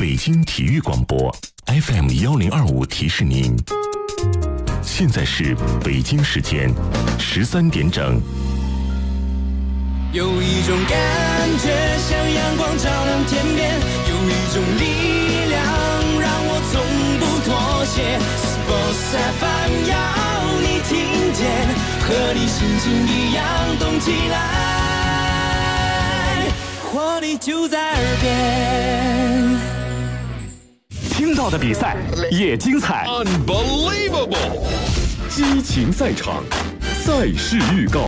北京体育广播 FM1025提示您，现在是北京时间13点整。 有一种感觉像阳光照亮天边，有一种力量让我从不妥协。Sports FM 要你听见，和你心情一样动起来，活力就在耳边。 听到的比赛也精彩 ，Unbelievable！ 激情赛场，赛事预告。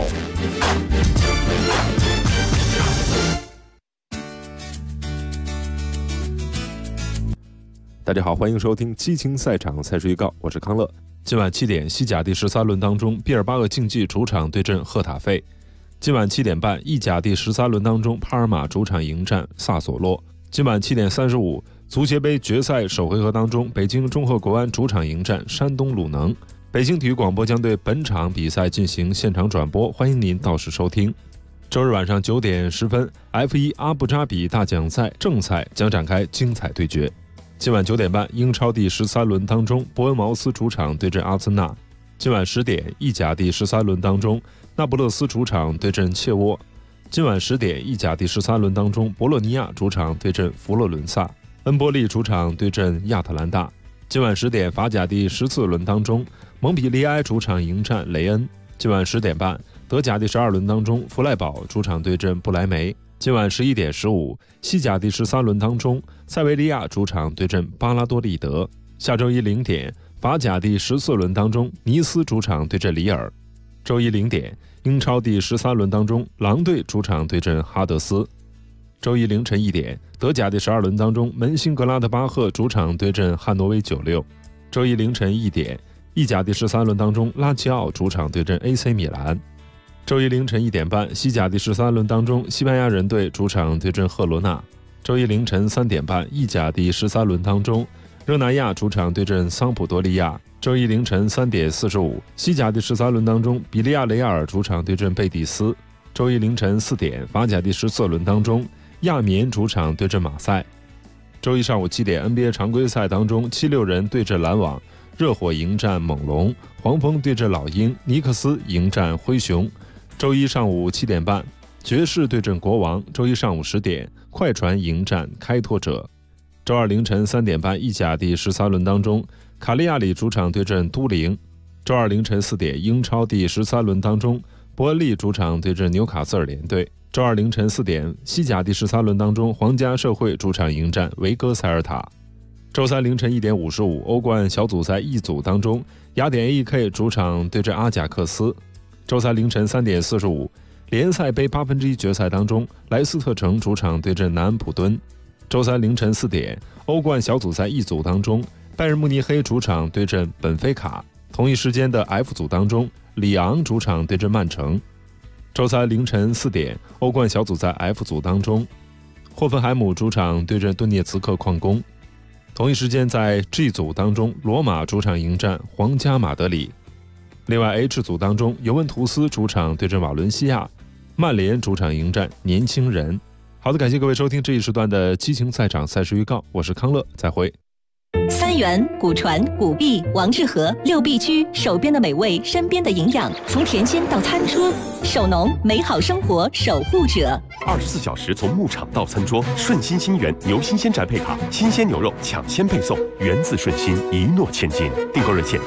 大家好，欢迎收听激情赛场赛事预告，我是康乐。今晚7点，西甲第13轮当中，毕尔巴鄂竞技主场对阵赫塔费。今晚7点半，意甲第13轮当中，帕尔马主场迎战萨索洛。今晚7点35，足协杯决赛首回合当中，北京中赫国安主场迎战山东鲁能。北京体育广播将对本场比赛进行现场转播，欢迎您到时收听。周日晚上9点10分 ，F1 阿布扎比大奖赛正赛将展开精彩对决。今晚9点半，英超第13轮当中，伯恩茅斯主场对阵阿森纳。今晚10点，意甲第13轮当中，那不勒斯主场对阵切沃。今晚10点，意甲第13轮当中，博洛尼亚主场对阵佛罗伦萨，恩波利主场对阵亚特兰大。今晚10点，法甲第14轮当中，蒙彼利埃主场迎战雷恩。今晚10点半，德甲第12轮当中，弗赖堡主场对阵不莱梅。今晚11点15，西甲第13轮当中，塞维利亚主场对阵巴拉多利德。下周一0点，法甲第14轮当中，尼斯主场对阵里尔。周一0点，英超第13轮当中，狼队主场对阵哈德斯。周一凌晨1点，德甲第12轮当中，门兴格拉德巴赫主场对阵汉诺威96。周一凌晨1点，意甲第13轮当中，拉齐奥主场对阵 AC 米兰。周一凌晨1点半，西甲第13轮当中，西班牙人队主场对阵赫罗纳。周一凌晨3点半，意甲第13轮当中，热那亚主场对阵桑普多利亚。周一凌晨3点45，西甲第13轮当中，比利亚雷亚尔主场对阵贝蒂斯。周一凌晨4点，法甲第14轮当中，亚眠主场对阵马赛。周一上午7点 NBA 常规赛当中，76人对阵篮网，热火迎战猛龙，黄蜂对阵老鹰，尼克斯迎战灰熊。周一上午7点半，爵士对阵国王。周一上午10点，快船迎战开拓者。周二凌晨3点半，意甲第13轮当中，卡利亚里主场对阵都灵。周二凌晨4点，英超第13轮当中，伯恩利主场对阵纽卡斯尔联队。周二凌晨4点，西甲第13轮当中，皇家社会主场迎战维戈塞尔塔。周三凌晨1点55，欧冠小组赛 E 组当中，雅典 AEK 主场对阵阿贾克斯。周三凌晨3点45，联赛杯1/8决赛当中，莱斯特城主场对阵南安普敦。周三凌晨4点，欧冠小组赛 E 组当中，拜仁慕尼黑主场对阵本菲卡。同一时间的 F 组当中，里昂主场对阵曼城。周三凌晨4点，欧冠小组赛 F 组当中，霍芬海姆主场对阵顿涅茨克矿工。同一时间在 G 组当中，罗马主场迎战皇家马德里。另外 H 组当中，尤文图斯主场对阵瓦伦西亚，曼联主场迎战年轻人。好的，感谢各位收听这一时段的激情赛场赛事预告，我是康乐，再会。 三元、古传、古币、王致和6必居，手边的美味，身边的营养，从田间到餐桌，手农美好生活守护者。 24小时从牧场到餐桌，顺心新源牛新鲜宅配卡，新鲜牛肉抢先配送，源自顺心，一诺千金。订购热线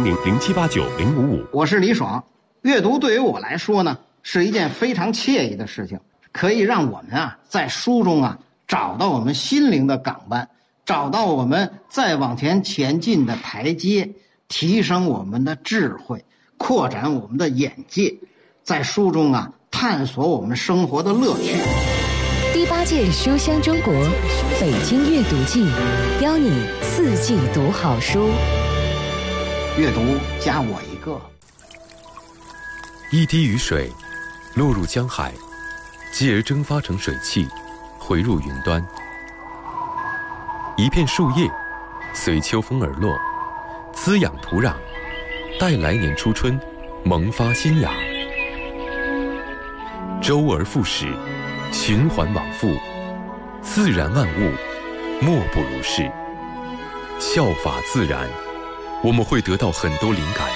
400-0789-055。 我是李爽。阅读对于我来说呢，是一件非常惬意的事情，可以让我们在书中找到我们心灵的港湾，找到我们再往前进的台阶，提升我们的智慧，扩展我们的眼界，在书中探索我们生活的乐趣。 第8届书香中国北京阅读季，邀你4季读好书。 阅读加我一个。 一滴雨水落入江海，继而蒸发成水汽，回入云端。一片树叶随秋风而落，滋养土壤，待来年初春萌发新芽。周而复始，循环往复，自然万物莫不如是。效法自然，我们会得到很多灵感。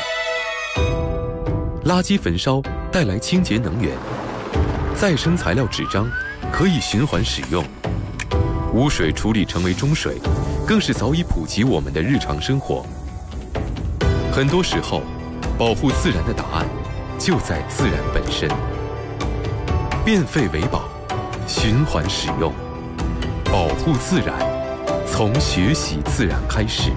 垃圾焚烧带来清洁能源，再生材料纸张可以循环使用，污水处理成为中水，更是早已普及我们的日常生活。很多时候，保护自然的答案就在自然本身。变废为宝，循环使用，保护自然，从学习自然开始。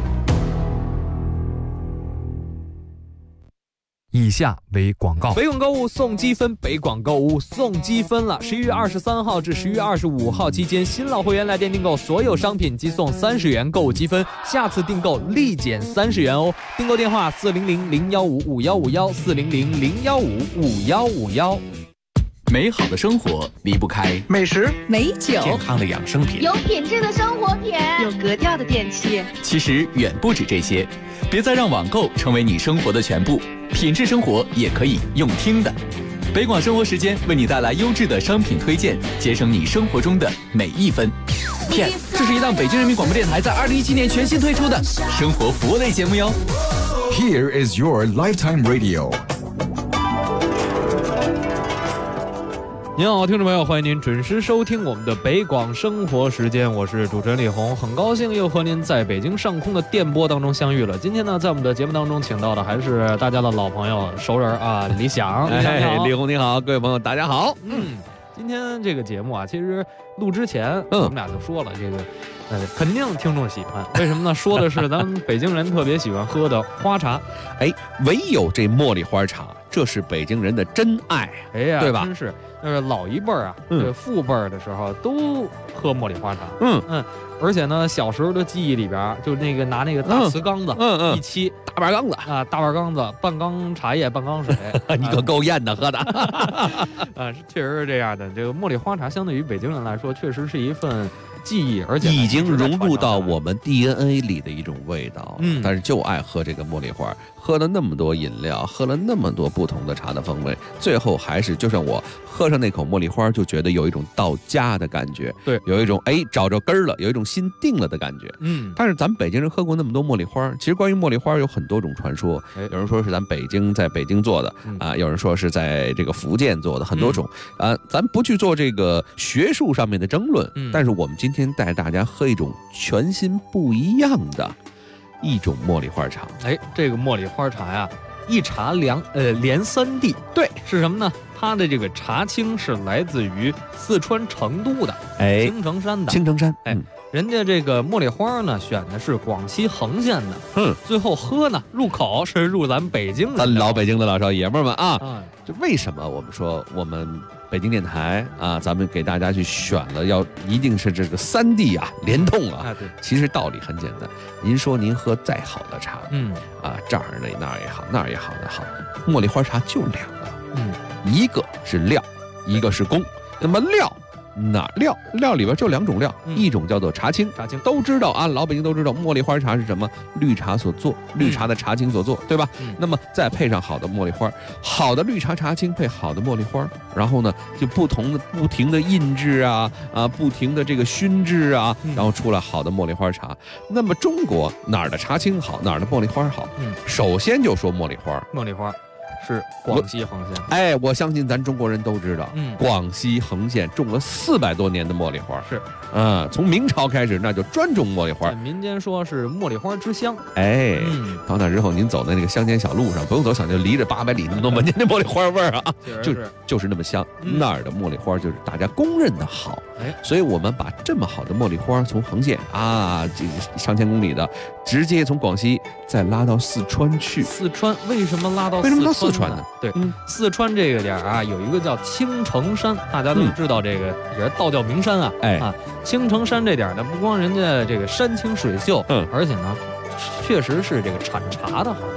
以下为广告。北广购物送积分，北广购物送积分了！11月23号至11月25号期间，新老会员来店订购所有商品即送30元购物积分，下次订购立减30元哦。订购电话400-015-5151，400-015-5151。 美好的生活离不开美食、 美酒、 健康的养生品， 有品质的生活品， 有格调的电器。 其实远不止这些，别再让网购成为你生活的全部，品质生活也可以用听的。北广生活时间为你带来优质的商品推荐，节省你生活中的每一分。PS， 这是一档北京人民广播电台在2017年全新推出的生活服务类节目哟。 Here is your lifetime radio。 您好，听众朋友，欢迎您准时收听我们的北广生活时间，我是主持人李红，很高兴又和您在北京上空的电波当中相遇了。今天呢，在我们的节目当中请到的还是大家的老朋友、熟人啊，李想。 李红你好，各位朋友大家好。 今天这个节目啊，其实录之前我们俩就说了，这个肯定听众喜欢，为什么呢？说的是咱们北京人特别喜欢喝的花茶， 唯有这茉莉花茶，这是北京人的真爱，对吧？ 真是。老一辈儿啊，父辈儿的时候都喝茉莉花茶，而且呢，小时候的记忆里边，就那个拿那个大瓷缸子，一沏大板缸子啊，大板缸子，半缸茶叶，半缸水， 你可够艳的喝的啊，确实是这样的。这个茉莉花茶相对于北京人来说，确实是一份记忆，而且已经融入到我们 DNA 里的一种味道。但是就爱喝这个茉莉花，喝了那么多饮料，喝了那么多不同的茶的风味，最后还是就像我喝上那口茉莉花，就觉得有一种到家的感觉， 对， 有一种找着根儿了，有一种心定了的感觉。但是咱们北京人喝过那么多茉莉花，其实关于茉莉花有很多种传说，有人说是咱在北京做的啊，有人说是在这个福建做的，很多种啊，咱不去做这个学术上面的争论，但是我们今天带大家喝一种全新不一样的一种茉莉花茶。 这个茉莉花茶呀，一茶连三地， 对， 是什么呢？它的这个茶青是来自于四川成都的青城山的青城山， 人家这个茉莉花呢选的是广西横县的，最后喝呢入口是入咱北京的， 咱老北京的老少爷们儿们啊，就为什么我们说我们北京电台啊，咱们给大家去选了，要一定是这个三地啊联动啊。 对， 其实道理很简单，您说您喝再好的茶，这儿的那儿也好，那儿也好的好，茉莉花茶就两个，一个是料，一个是工。那么料里边就两种料，一种叫做茶青，都知道啊，老北京都知道，茉莉花茶是什么？绿茶所做，绿茶的茶青所做，对吧？那么再配上好的茉莉花，好的绿茶茶青配好的茉莉花，然后呢，就不停的印制啊，不停的这个熏制啊，然后出来好的茉莉花茶。那么中国哪儿的茶青好，哪儿的茉莉花好？首先就说茉莉花， 是广西横县。 我相信咱中国人都知道，广西横县种了400多年的茉莉花， 是从明朝开始那就专种茉莉花， 民间说是茉莉花之乡。 到那之后您走在那个乡间小路上，不用走小，就离着800里那么多，闻见那茉莉花味儿啊，就是那么香。那儿的茉莉花就是大家公认的好，所以我们把这么好的茉莉花从横县啊，这上千公里的，直接从广西再拉到四川去。 四川为什么拉到四川呢？对，四川这个点啊，有一个叫青城山，大家都知道这个也是道教名山啊。青城山这点呢，不光人家这个山清水秀，而且呢，确实是这个产茶的好地方。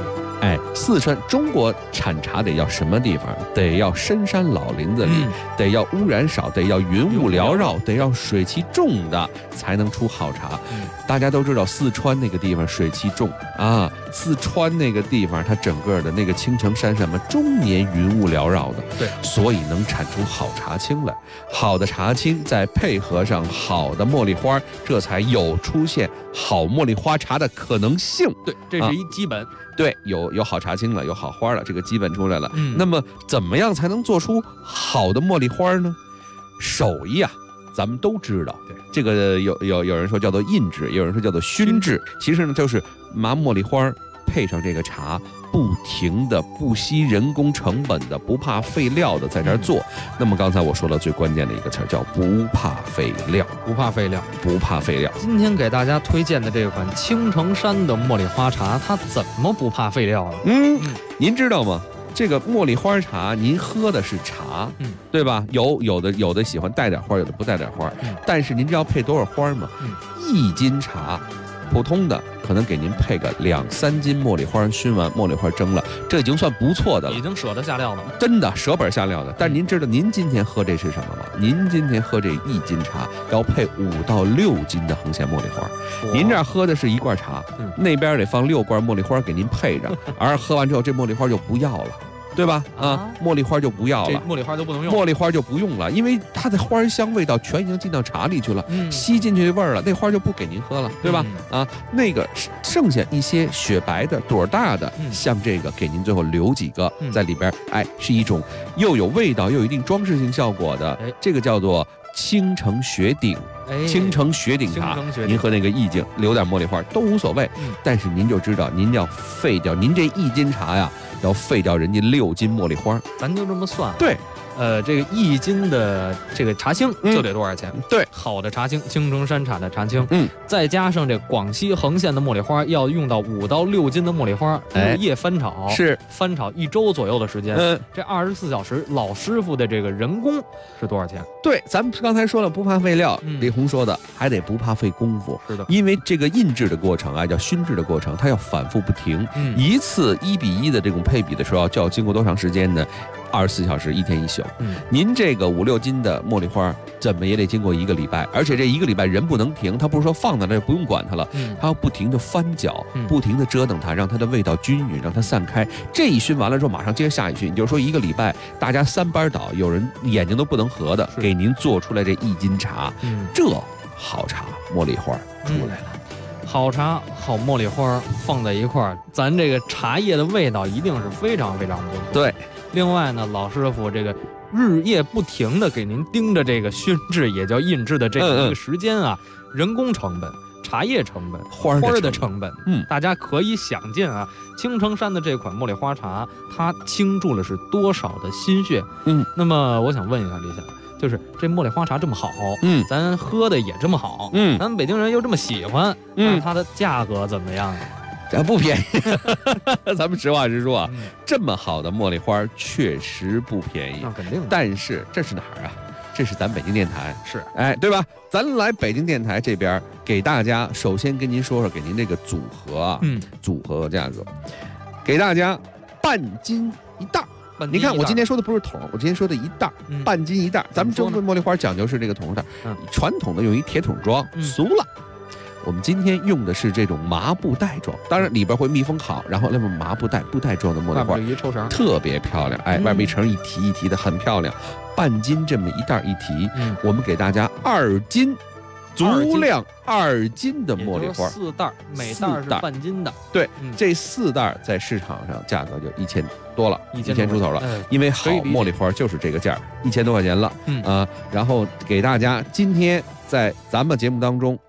哎，四川中国产茶得要什么地方？得要深山老林子里，得要污染少，得要云雾缭绕，得要水汽重的才能出好茶。大家都知道四川那个地方水汽重啊，四川那个地方它整个的那个青城山什么终年云雾缭绕的， 对， 所以能产出好茶青来。好的茶青再配合上好的茉莉花，这才有出现好茉莉花茶的可能性。 对，这是一基本。 对，有好茶青了，有好花了，这个基本出来了。那么怎么样才能做出好的茉莉花呢？手艺啊，咱们都知道。对，这个有人说叫做印制，有人说叫做熏制。其实呢，就是拿茉莉花配上这个茶，不停的、不惜人工成本的、不怕废料的在这儿做。那么刚才我说了最关键的一个词儿叫不怕废料， 不怕废料， 不怕废料。 今天给大家推荐的这款青城山的茉莉花茶，它怎么不怕废料呢？ 您知道吗？这个茉莉花茶，您喝的是茶，对吧？有的喜欢带点花，有的不带点花。但是您知道配多少花吗？1斤茶。普通的可能给您配个2-3斤茉莉花，熏完茉莉花蒸了，这已经算不错的了， 已经舍得下料了， 真的舍本下料的。但您知道您今天喝这是什么吗？您今天喝这1斤茶要配5到6斤的横线茉莉花，您这儿喝的是1罐茶，那边得放6罐茉莉花给您配着，而喝完之后这茉莉花就不要了。对吧？茉莉花就不要了， 茉莉花都不能用， 茉莉花就不用了，因为它的花香味道全已经进到茶里去了，吸进去的味儿了，那花就不给您喝了，对吧？那个剩下一些雪白的朵大的，像这个给您最后留几个在里边，哎，是一种又有味道又有一定装饰性效果的，这个叫做青城雪顶。青城雪顶茶，您喝那个意境留点茉莉花都无所谓，但是您就知道您要废掉您这1斤茶呀，要废掉人家6斤茉莉花， 咱就这么算。 对， 这个1斤的这个茶青就得多少钱？ 对， 好的茶青，青城山产的茶青，再加上这广西横线的茉莉花，要用到5到6斤的茉莉花，日夜翻炒， 是翻炒1周左右的时间。这24小时老师傅的这个人工是多少钱？ 对，咱们刚才说了不怕废料，李红说的还得不怕费功夫。 是的， 因为这个印制的过程啊，叫熏制的过程，它要反复不停。一次1比1的这种配比的时候，就要经过多长时间呢？24小时，1天1宿。您这个5、6斤的茉莉花，怎么也得经过1个礼拜，而且这1个礼拜人不能停，它不是说放在那不用管它了，它要不停的翻搅，不停的折腾它，让它的味道均匀，让它散开。这一熏完了之后，马上接着下一熏，也就是说1个礼拜，大家3班倒，有人眼睛都不能合的，给您做出来这1斤茶，这好茶茉莉花出来了。 好茶好茉莉花放在一块儿，咱这个茶叶的味道一定是非常非常不错。 对， 另外呢，老师傅这个日夜不停的给您盯着这个熏制，也叫印制的这个时间啊，人工成本、茶叶成本、花的成本，大家可以想见啊，青城山的这款茉莉花茶，它倾注了是多少的心血。那么我想问一下李想，就是这茉莉花茶这么好，咱喝的也这么好，咱们北京人又这么喜欢，那它的价格怎么样啊？ 不便宜，咱们实话实说啊，这么好的茉莉花确实不便宜， 那肯定的。 但是这是哪儿啊？这是咱北京电台， 是， 哎，对吧？咱来北京电台这边，给大家首先跟您说说，给您这个组合啊，组合价格，给大家半斤1袋。你看，我今天说的不是桶，我今天说的1袋，半斤1袋。咱们中国茉莉花讲究是这个桶袋，传统的用一铁桶装，俗了。我们今天用的是这种麻布袋装，当然里边会密封好，然后那么麻布袋布袋装的茉莉花， 一抽绳特别漂亮，哎，外面一层一提一提的很漂亮。半斤这么1袋一提，我们给大家2斤。足量2斤的茉莉花 ，4袋，每袋是半斤的。 对，这4袋在市场上价格就1000多了，1000出头了。因为好茉莉花就是这个价，1000多块钱了。然后给大家今天在咱们节目当中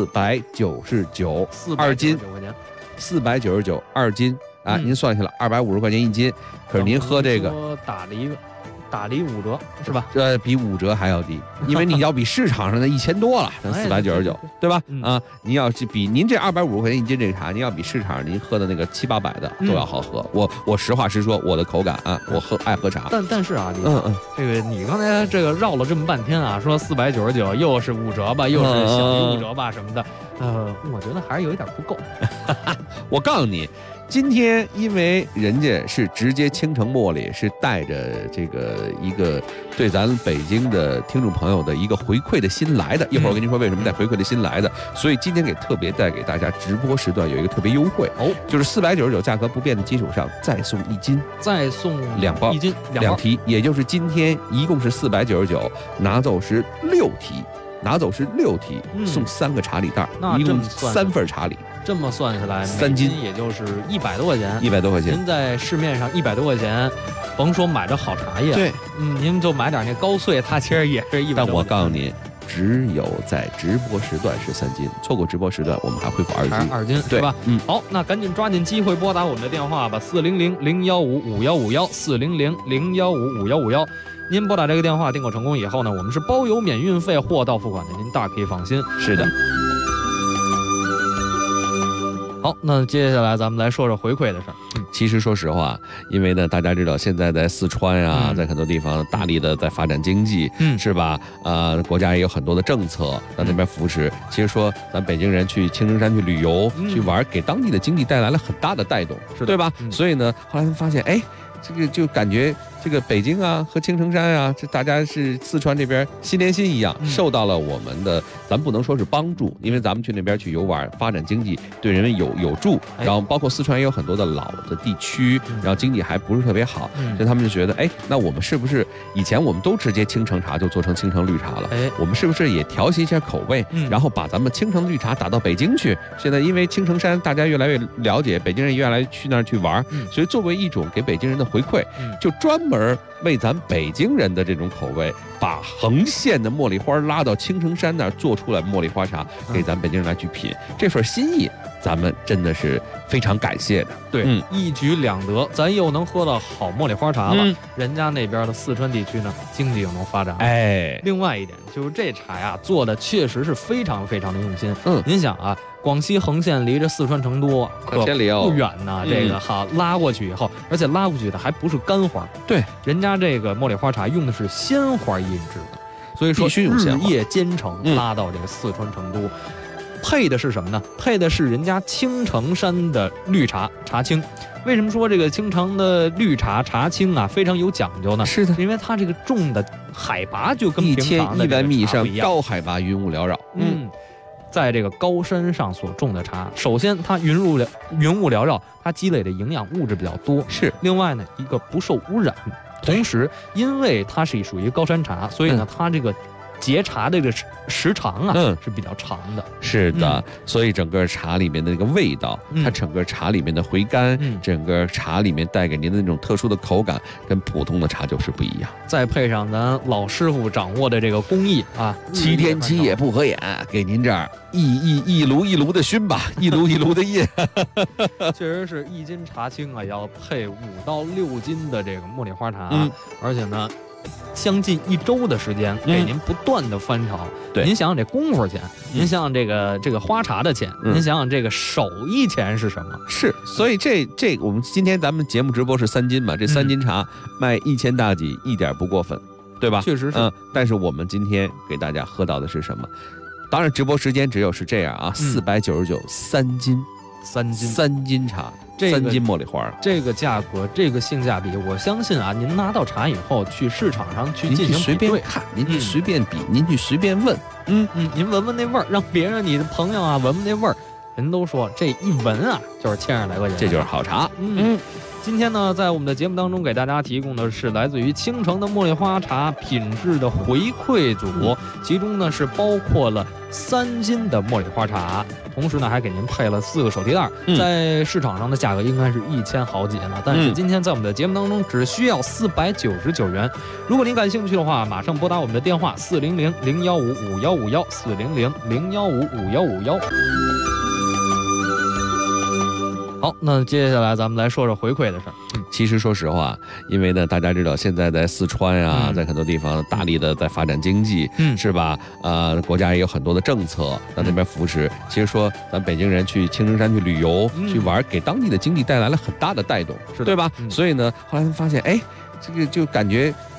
499， 2斤，499 2斤啊，您算下来250块钱1斤。可是您喝这个打了5折是吧？ 比5折还要低，因为你要比市场上的1000多了，咱499，对吧？您要是比您这250块钱1斤这个茶，您要比市场上您喝的那个700、800的都要好喝。我实话实说，我的口感啊，我爱喝茶。 但是啊，这个你刚才这个绕了这么半天啊，说499又是5折吧，又是小于5折吧什么的，我觉得还是有一点不够。 我告诉你。 今天因为人家是直接青城茉莉，是带着这个一个对咱北京的听众朋友的一个回馈的心来的。一会儿我跟您说为什么带回馈的心来的。所以今天特别带给大家直播时段有一个特别优惠哦，就是499价格不变的基础上再送1斤， 再送 2包 1斤 2提，也就是今天一共是499，拿走是6提。拿走是6提，送3个茶礼袋，一共3份茶礼。 这么算下来 ，3斤也就是100多块钱。 100多块钱， 您在市面上100多块钱，甭说买着好茶叶， 对， 您就买点那高碎，它其实也是100多块钱。 但我告诉您，只有在直播时段是3斤，错过直播时段，我们还会补2斤， 是吧？好，那赶紧抓紧机会拨打我们的电话吧，400-015-5151，400-015-5151。您拨打这个电话订购成功以后呢，我们是包邮免运费，货到付款的，您大可以放心。 是的。 好，那接下来咱们来说说回馈的事儿。 其实说实话，因为呢，大家知道现在在四川啊，在很多地方大力的在发展经济，是吧？国家也有很多的政策在那边扶持。其实说咱北京人去青城山去旅游、去玩，给当地的经济带来了很大的带动，对吧？所以呢，后来他们发现，哎，这个就感觉这个北京啊和青城山啊，这大家是四川这边心连心一样，受到了我们的，咱不能说是帮助，因为咱们去那边去游玩，发展经济，对人们有助。然后包括四川也有很多的老的地区，然后经济还不是特别好，所以他们就觉得，哎，那我们是不是以前我们都直接青城茶就做成青城绿茶了？我们是不是也调节一下口味，然后把咱们青城绿茶打到北京去？现在因为青城山大家越来越了解，北京人越来越去那儿去玩，所以作为一种给北京人的回馈，就专门为咱北京人的这种口味，把横线的茉莉花拉到青城山那儿做出来茉莉花茶，给咱北京人来去品，这份心意咱们真的是非常感谢的。 对，一举两得，咱又能喝到好茉莉花茶了，人家那边的四川地区呢，经济又能发展。另外一点就是这茶呀做的确实是非常非常的用心。您想啊，广西横线离着四川成都可不远呢，这个好拉过去以后，而且拉过去的还不是干花， 对， 人家这个茉莉花茶用的是鲜花印制的，所以说日夜兼程拉到这个四川成都。配的是什么呢？配的是人家青城山的绿茶茶青。为什么说这个青城的绿茶茶青啊非常有讲究呢？ 是的， 因为它这个种的海拔就跟平常的 1100米以上高海拔云雾缭绕。 在这个高山上所种的茶，首先它云雾缭绕，它积累的营养物质比较多。 是， 另外呢，一个不受污染，同时因为它是属于高山茶，所以呢，它这个结茶的这个时长啊，是比较长的。 是的，所以整个茶里面的那个味道，它整个茶里面的回甘，整个茶里面带给您的那种特殊的口感，跟普通的茶就是不一样。 再配上咱老师傅掌握的这个工艺啊 ，7天7夜不合眼，给您这儿一炉一炉的熏吧，一炉一炉的印。 确实是1斤茶青啊，要配5到6斤的这个茉莉花茶，而且呢，将近1周的时间给您不断的翻炒。 对， 您想想这功夫钱，您想想这个花茶的钱，您想想这个手艺钱是什么？ 是，所以这我们今天咱们节目直播是3斤嘛，这3斤茶卖1000大几，一点不过分，对吧？ 确实是。 但是我们今天给大家喝到的是什么？当然直播时间只有是这样啊，499 3斤茶。3斤茉莉花， 这个价格，这个性价比，我相信啊，您拿到茶以后，去市场上去进行随便看，您去随便比，您去随便问， 您闻闻那味儿，让别人你的朋友啊闻闻那味儿，人都说这一闻啊就是1000来块钱， 这就是好茶。 今天呢，在我们的节目当中给大家提供的是来自于青城的茉莉花茶品质的回馈组，其中呢是包括了3斤的茉莉花茶，同时呢还给您配了4个手提袋，在市场上的价格应该是1000好几呢，但是今天在我们的节目当中只需要499元。如果您感兴趣的话，马上拨打我们的电话400-015-5151，400-015-5151。好，那接下来咱们来说说回馈的事儿。 其实说实话，因为呢，大家知道现在在四川啊，在很多地方大力的在发展经济，是吧？国家也有很多的政策在那边扶持。其实说咱北京人去青城山去旅游、去玩，给当地的经济带来了很大的带动，对吧？所以呢，后来他们发现，哎，这个就感觉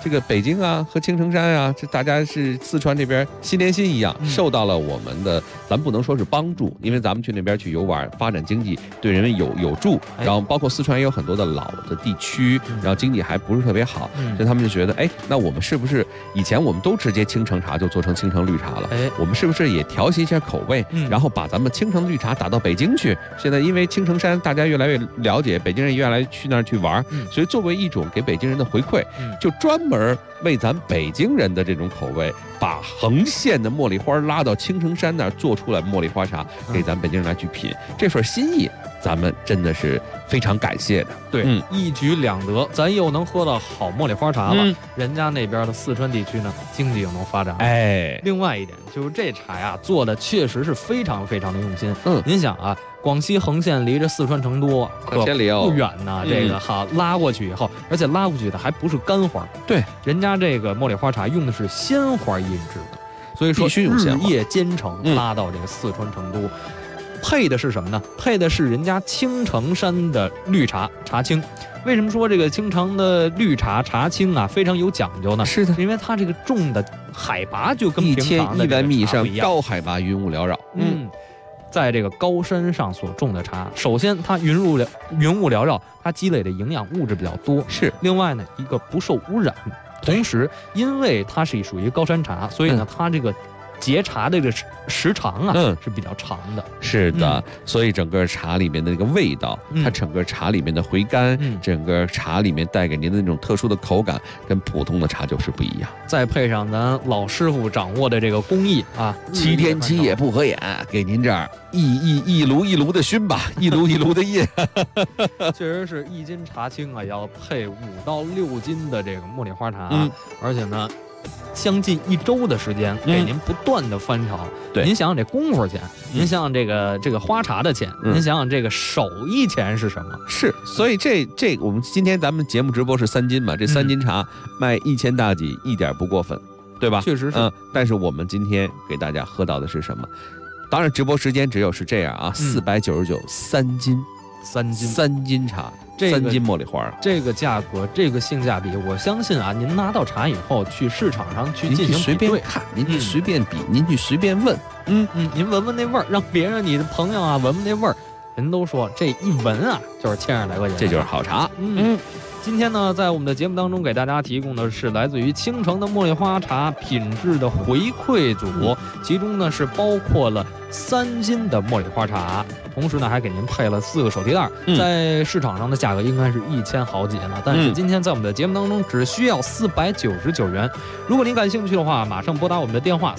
这个北京啊和青城山啊，这大家是四川这边心连心一样，受到了我们的，咱不能说是帮助，因为咱们去那边去游玩，发展经济对人们有助。然后包括四川也有很多的老的地区，然后经济还不是特别好，所以他们就觉得，哎，那我们是不是以前我们都直接青城茶就做成青城绿茶了？我们是不是也调戏一下口味，然后把咱们青城绿茶打到北京去？现在因为青城山大家越来越了解，北京人越来越去那儿去玩，所以作为一种给北京人的回馈，就专门为咱北京人的这种口味，把横线的茉莉花拉到青城山那儿做出来茉莉花茶，给咱北京人来去品，这份心意咱们真的是非常感谢的。 对，一举两得，咱又能喝到好茉莉花茶了，人家那边的四川地区呢，经济又能发展。另外一点就是这茶呀做的确实是非常非常的用心。您想啊，广西横线离着四川成都可不远呢，这个好拉过去以后，而且拉过去的还不是干花， 对， 人家这个茉莉花茶用的是鲜花印制的，所以说日夜兼程拉到这个四川成都。配的是什么呢？配的是人家青城山的绿茶茶青。为什么说这个青城的绿茶茶青啊非常有讲究呢？ 是的， 因为它这个种的海拔就跟平常的 1100米以上高海拔云雾缭绕。 在这个高山上所种的茶，首先它云雾缭绕，它积累的营养物质比较多。 是， 另外呢，一个不受污染，同时因为它是属于高山茶，所以呢，它这个结茶的这个时长啊，是比较长的。 是的，所以整个茶里面的那个味道，它整个茶里面的回甘，整个茶里面带给您的那种特殊的口感，跟普通的茶就是不一样。 再配上咱老师傅掌握的这个工艺啊 ，7天7夜不合眼，给您这儿一炉一炉的熏吧，一炉一炉的印。 确实是1斤茶青啊，要配5到6斤的这个茉莉花茶，而且呢，将近1周的时间给您不断的翻炒。 对， 您想想这功夫钱，您想想这个花茶的钱，您想想这个手艺钱是什么？ 是，所以这我们今天咱们节目直播是3斤嘛，这3斤茶卖1000大几，一点不过分，对吧？ 确实是。 但是我们今天给大家喝到的是什么？当然直播时间只有是这样啊，499 3斤茶。3斤茉莉花， 这个价格，这个性价比，我相信啊，您拿到茶以后去市场上去进行随便看，您去随便比，您去随便问， 您闻闻那味儿，让别人你的朋友啊闻闻那味儿，人都说这一闻啊就是1000来块钱， 这就是好茶。 今天呢，在我们的节目当中给大家提供的是来自于青城的茉莉花茶品质的回馈组，其中呢是包括了3斤的茉莉花茶，同时呢还给您配了4个手提袋，在市场上的价格应该是1000好几呢，但是今天在我们的节目当中只需要499元。如果您感兴趣的话，马上拨打我们的电话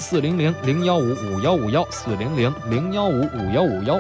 400-015-5151，400-015-5151。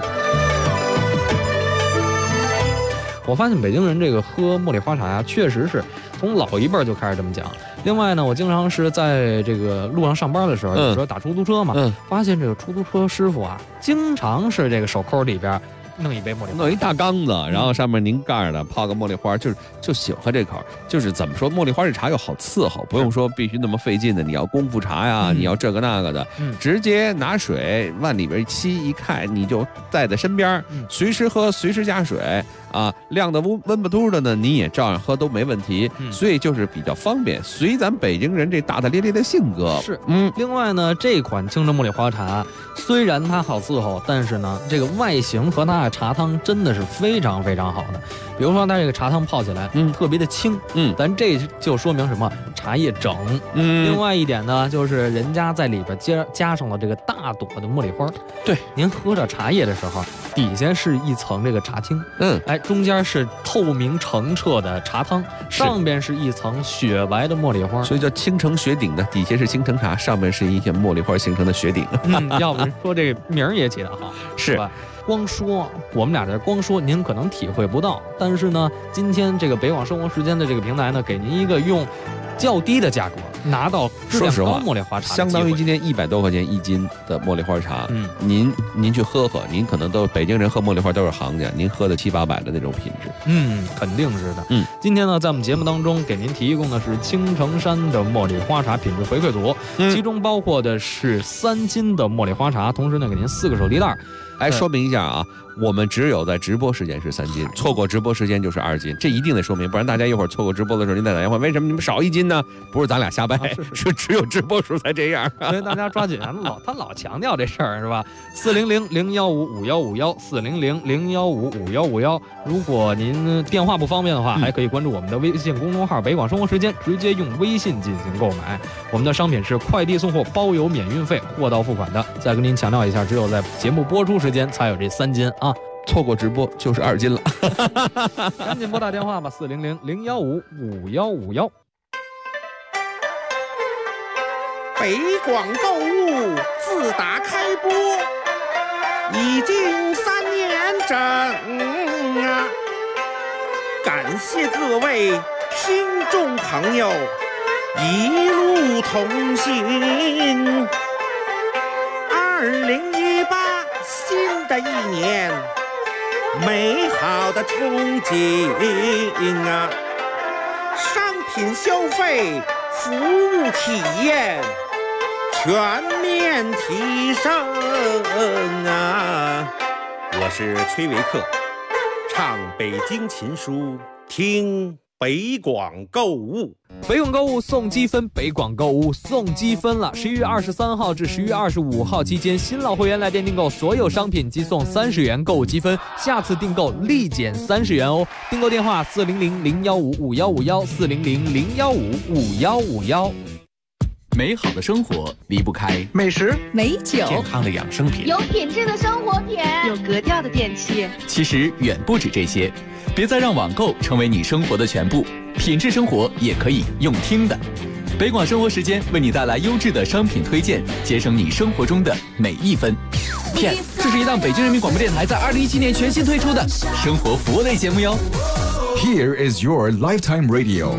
我发现北京人这个喝茉莉花茶呀，确实是从老一辈就开始这么讲。另外呢，我经常是在这个路上上班的时候，有时候打出租车嘛，发现这个出租车师傅啊，经常是这个手扣里边弄一杯茉莉花， 弄一大缸子，然后上面拧盖的，泡个茉莉花，就喜欢这口。就是怎么说，茉莉花这茶又好伺候，不用说必须那么费劲的，你要功夫茶呀，你要这个那个的，直接拿水往里边一沏一开，你就带在身边，随时喝，随时加水。晾的温不嘟的呢，你也照样喝都没问题，所以就是比较方便，随咱北京人这大大咧咧的性格。 是，另外呢，这款青城茉莉花茶虽然它好伺候，但是呢，这个外形和它的茶汤真的是非常非常好的。比如说它这个茶汤泡起来，特别的清，咱这就说明什么？茶叶整。另外一点呢，就是人家在里边加上了这个大朵的茉莉花。 对， 您喝着茶叶的时候，底下是一层这个茶青，中间是透明澄澈的茶汤，上边是一层雪白的茉莉花， 所以叫青城雪顶的，底下是青城茶，上面是一片茉莉花形成的雪顶。 要不然说这个名儿也起得好，是吧？光说我们俩这光说，您可能体会不到。但是呢，今天这个北广生活时间的这个平台呢，给您一个用较低的价格拿到质量高茉莉花茶， 相当于今天100多块钱1斤的茉莉花茶。您去喝喝，您可能都北京人喝茉莉花都是行家，您喝的700、800的那种品质， 肯定是的。今天呢，在我们节目当中给您提供的是青城山的茉莉花茶品质回馈组，其中包括的是3斤的茉莉花茶，同时呢给您4个手提袋。 说明一下啊， 我们只有在直播时间是3斤，错过直播时间就是2斤，这一定得说明，不然大家一会儿错过直播的时候，您再打电话，为什么你们少1斤呢？不是咱俩瞎掰，是只有直播时候才这样。 所以大家抓紧啊，他老强调这事儿是吧？400-015-5151，400-015-5151。如果您电话不方便的话，还可以关注我们的微信公众号“北广生活时间”，直接用微信进行购买。我们的商品是快递送货包邮免运费，货到付款的。再跟您强调一下，只有在节目播出时间才有这3斤啊。 错过直播就是2斤了， 赶紧拨打电话吧，400-015-5151。 北广购物自打开播已经3年整啊！感谢各位听众朋友一路同行。2018新的一年，美好的憧憬啊！商品消费、服务体验全面提升啊！我是崔维克，唱北京琴书，听北广购物。 北广购物送积分，北广购物送积分了！11月23号至11月25号期间，新老会员来电订购所有商品即送30元购物积分，下次订购立减30元哦。订购电话400-015-5151，400-015-5151。 美好的生活离不开美食、 美酒、 健康的养生品， 有品质的生活品， 有格调的电器。 其实远不止这些，别再让网购成为你生活的全部，品质生活也可以用听的。北广生活时间为你带来优质的商品推荐，节省你生活中的每一分。Yes， 这是一档北京人民广播电台在2017年全新推出的生活服务类节目哟。 Here is your lifetime radio。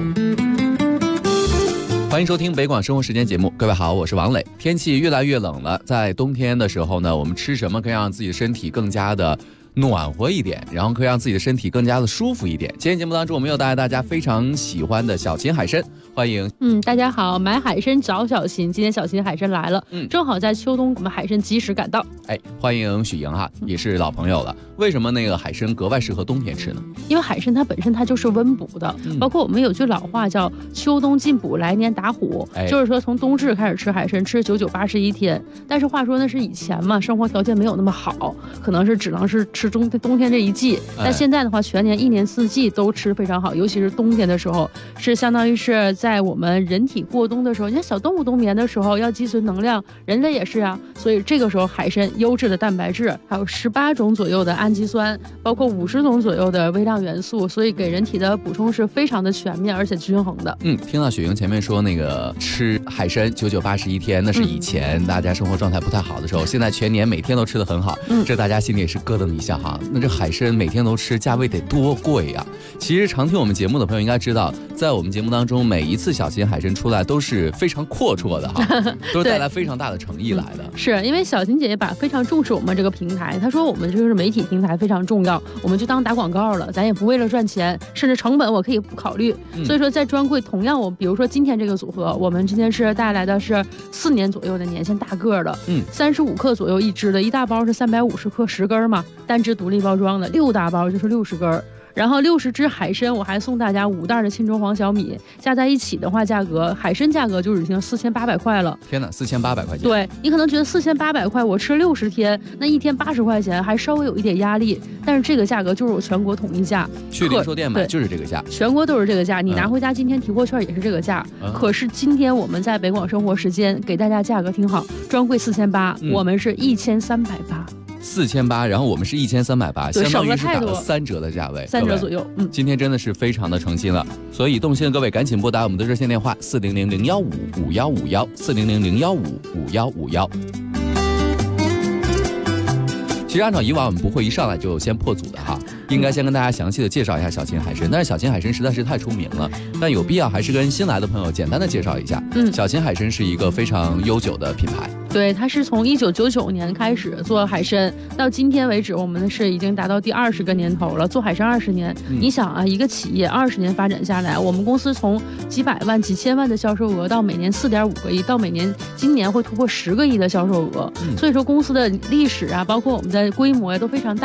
欢迎收听北广生活时间节目，各位好，我是王磊。天气越来越冷了，在冬天的时候呢，我们吃什么可以让自己的身体更加的暖和一点，然后可以让自己的身体更加的舒服一点。今天节目当中，我们又带来大家非常喜欢的小秦海参，欢迎。 大家好，买海参找小秦，今天小秦海参来了，正好在秋冬，我们海参及时赶到。 欢迎许莹哈，也是老朋友了。为什么那个海参格外适合冬天吃呢？ 因为海参它本身它就是温补的，包括我们有句老话叫秋冬进补，来年打虎，就是说从冬至开始吃海参，吃99、81天。但是话说那是以前嘛，生活条件没有那么好，可能是只能是吃冬天这一季。但现在的话，全年1年4季都吃非常好，尤其是冬天的时候，是相当于是在我们人体过冬的时候，你看小动物冬眠的时候要积存能量，人类也是啊，所以这个时候海参优质的蛋白质，还有18种左右的氨基酸，包括50种左右的微量元素，所以给人体的补充是非常的全面而且均衡的。 听到雪莹前面说那个吃海参99、81天，那是以前大家生活状态不太好的时候，现在全年每天都吃得很好，这大家心里也是咯噔一下哈。那这海参每天都吃，价位得多贵呀？其实常听我们节目的朋友应该知道，在我们节目当中，每一次小秦海参出来都是非常阔绰的哈，都是带来非常大的诚意来的。 是因为小秦姐姐非常重视我们这个平台，她说我们就是媒体平台非常重要，我们就当打广告了，咱也不为了赚钱，甚至成本我可以不考虑。所以说在专柜同样比如说今天这个组合，我们今天是带来的是4年左右的年限大个的，35克左右一支的，一大包是350克10根嘛，单支独立包装的，6大包就是60根。然后60只海参，我还送大家5袋的沁州黄小米，加在一起的话，海参价格就已经4800块了。 天哪，4800块钱！ 对，你可能觉得4800块，我吃60天，那一天80块钱，还稍微有一点压力。但是这个价格就是我全国统一价， 去零售店买就是这个价， 全国都是这个价。你拿回家今天提货券也是这个价。可是今天我们在北广生活时间给大家价格挺好，专柜4800，我们是1380。 4800，然后我们是1380，相当于是打了3折的价位 ，3折左右。 今天真的是非常的诚心了，所以动心的各位赶紧拨打我们的热线电话400-015-5151，400-015-5151。其实按照以往我们不会一上来就先破组的哈，应该先跟大家详细的介绍一下小秦海参，但是小秦海参实在是太出名了，但有必要还是跟新来的朋友简单的介绍一下。小秦海参是一个非常悠久的品牌。 对，它是从1999年开始做海参，到今天为止，我们是已经达到第20个年头了，做海参20年。你想啊，一个企业20年发展下来，我们公司从几百万、几千万的销售额，到每年4.5个亿，到今年会突破10个亿的销售额。所以说公司的历史啊，包括我们的规模呀都非常大。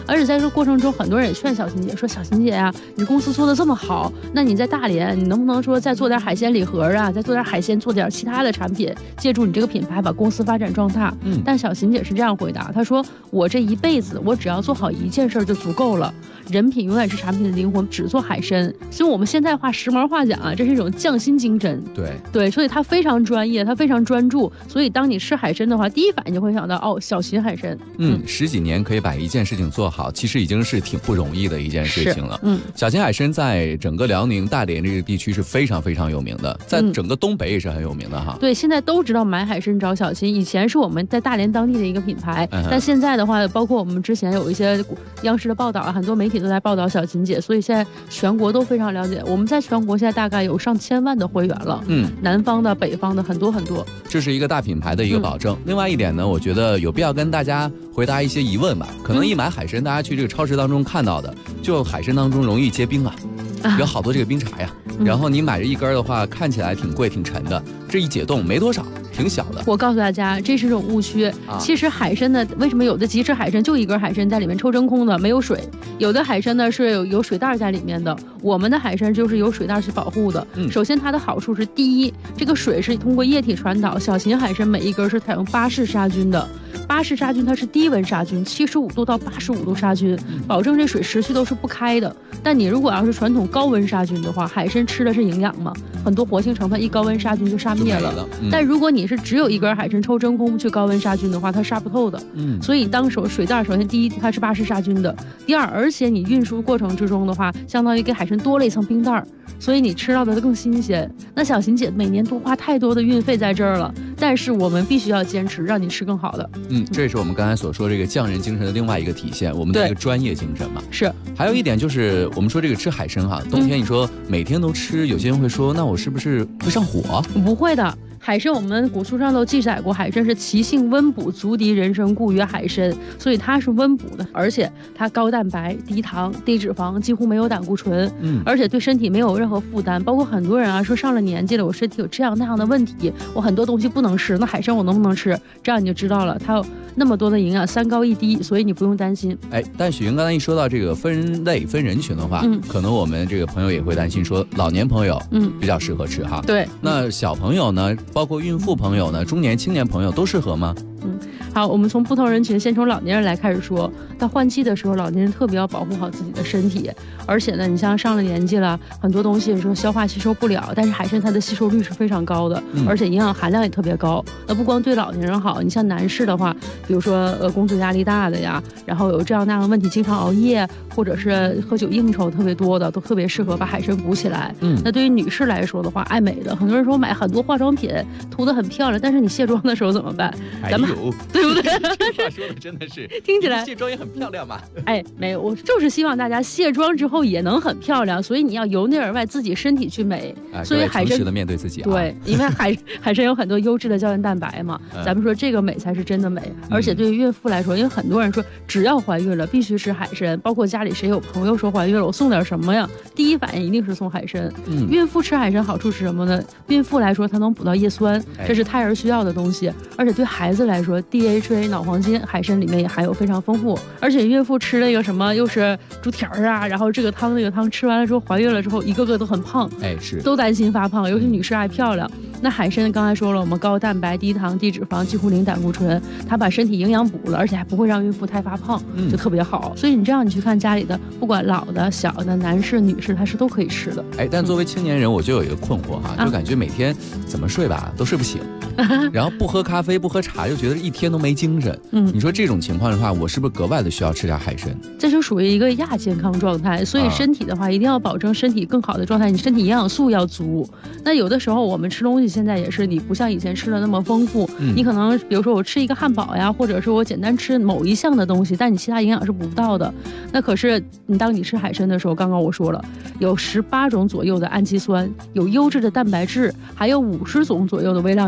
而且在这个过程中，很多人也劝小琴姐说：“小琴姐呀，你公司做的这么好，那你在大连，你能不能说再做点海鲜礼盒啊，再做点海鲜，做点其他的产品，借助你这个品牌把公司发展壮大？”但小琴姐是这样回答，她说：“我这一辈子，我只要做好一件事就足够了。人品永远是产品的灵魂，只做海参。”所以我们现在话时髦话讲啊，这是一种匠心精神。对，所以他非常专业，他非常专注。所以当你吃海参的话，第一反应就会想到哦，小秦海参。 10几年可以把一件事情做好，其实已经是挺不容易的一件事情了。小秦海参在整个辽宁大连这个地区是非常非常有名的，在整个东北也是很有名的哈。 对，现在都知道买海参找小秦，以前是我们在大连当地的一个品牌，但现在的话，包括我们之前有一些央视的报道啊，很多媒体都在报道小秦姐，所以现在全国都非常了解。我们在全国现在大概有上千万的会员了，南方的、北方的很多很多， 这是一个大品牌的一个保证。另外一点呢，我觉得有必要跟大家回答一些疑问吧。可能一买海参，大家去这个超市当中看到的，就海参当中容易结冰啊，有好多这个冰碴呀，然后你买这一根的话，看起来挺贵挺沉的，这一解冻没多少，挺小的。 我告诉大家，这是种误区。其实海参呢，为什么有的即食海参就一根海参在里面抽真空的，没有水；有的海参呢是有水袋在里面的。我们的海参就是有水袋去保护的。首先它的好处是，第一，这个水是通过液体传导。小秦海参每一根是采用巴氏杀菌的。巴氏杀菌它是低温杀菌，75度到85度杀菌，保证这水持续都是不开的。但你如果要是传统高温杀菌的话，海参吃的是营养嘛，很多活性成分一高温杀菌就杀灭了。但如果你是只有一根海参抽真空去高温杀菌的话，它杀不透的。所以当水袋首先第一它是巴氏杀菌的，第二，而且你运输过程之中的话，相当于给海参多了一层冰袋，所以你吃到的更新鲜。那小秦姐每年多花太多的运费在这儿了，但是我们必须要坚持，让你吃更好的。 这也是我们刚才所说这个匠人精神的另外一个体现，我们的一个专业精神嘛。 是。 还有一点就是我们说这个吃海参哈，冬天你说每天都吃，有些人会说，那我是不是会上火？ 不会的。海参我们古书上都记载过，海参是其性温补，足敌人参，故曰海参，所以它是温补的，而且它高蛋白、低糖、低脂肪，几乎没有胆固醇，而且对身体没有任何负担。包括很多人啊说上了年纪了，我身体有这样那样的问题，我很多东西不能吃，那海参我能不能吃？这样你就知道了，它有那么多的营养，3高1低，所以你不用担心。 但许云刚才一说到这个分类分人群的话，可能我们这个朋友也会担心说，老年朋友比较适合吃哈。 对， 那小朋友呢，包括孕妇朋友呢，中年青年朋友都适合吗？ 好，我们从不同人群，先从老年人来开始说。到换季的时候，老年人特别要保护好自己的身体，而且呢，你像上了年纪了，很多东西说消化吸收不了，但是海参它的吸收率是非常高的，而且营养含量也特别高。那不光对老年人好，你像男士的话，比如说工作压力大的呀，然后有这样那样的问题，经常熬夜或者是喝酒应酬特别多的，都特别适合把海参补起来。那对于女士来说的话，爱美的，很多人说买很多化妆品涂得很漂亮，但是你卸妆的时候怎么办？咱们对不对？ 这话说的真的是听起来卸妆也很漂亮嘛。 没有，我就是希望大家卸妆之后也能很漂亮，所以你要由内而外自己身体去美。所以海参诚实的面对自己。 对，因为海参有很多优质的胶原蛋白嘛，咱们说这个美才是真的美。而且对于孕妇来说，因为很多人说只要怀孕了必须吃海参，包括家里谁有朋友说怀孕了，我送点什么呀？第一反应一定是送海参。孕妇吃海参好处是什么呢？孕妇来说，它能补到叶酸，这是胎儿需要的东西。而且对孩子来说 ，DHA 脑黄金海参里面也含有非常丰富。而且孕妇吃那个什么又是猪蹄儿啊，然后这个汤那个汤吃完了之后，怀孕了之后一个个都很胖， 是都担心发胖，尤其女士爱漂亮。那海参刚才说了，我们高蛋白、低糖、低脂肪，几乎零胆固醇，它把身体营养补了，而且还不会让孕妇太发胖，就特别好。所以你这样你去看家里的，不管老的、小的、男士、女士，它是都可以吃的。 但作为青年人，我就有一个困惑哈，就感觉每天怎么睡吧都睡不醒，然后不喝咖啡、不喝茶，又觉得一天都没精神。你说这种情况的话，我是不是格外的需要吃点海参？ 这就属于一个亚健康状态，所以身体的话一定要保证身体更好的状态，你身体营养素要足。那有的时候我们吃东西现在也是，你不像以前吃的那么丰富，你可能比如说我吃一个汉堡呀，或者是我简单吃某一项的东西，但你其他营养是补不到的。那可是当你吃海参的时候，刚刚我说了，有18种左右的氨基酸，有优质的蛋白质，还有50种左右的微量元素，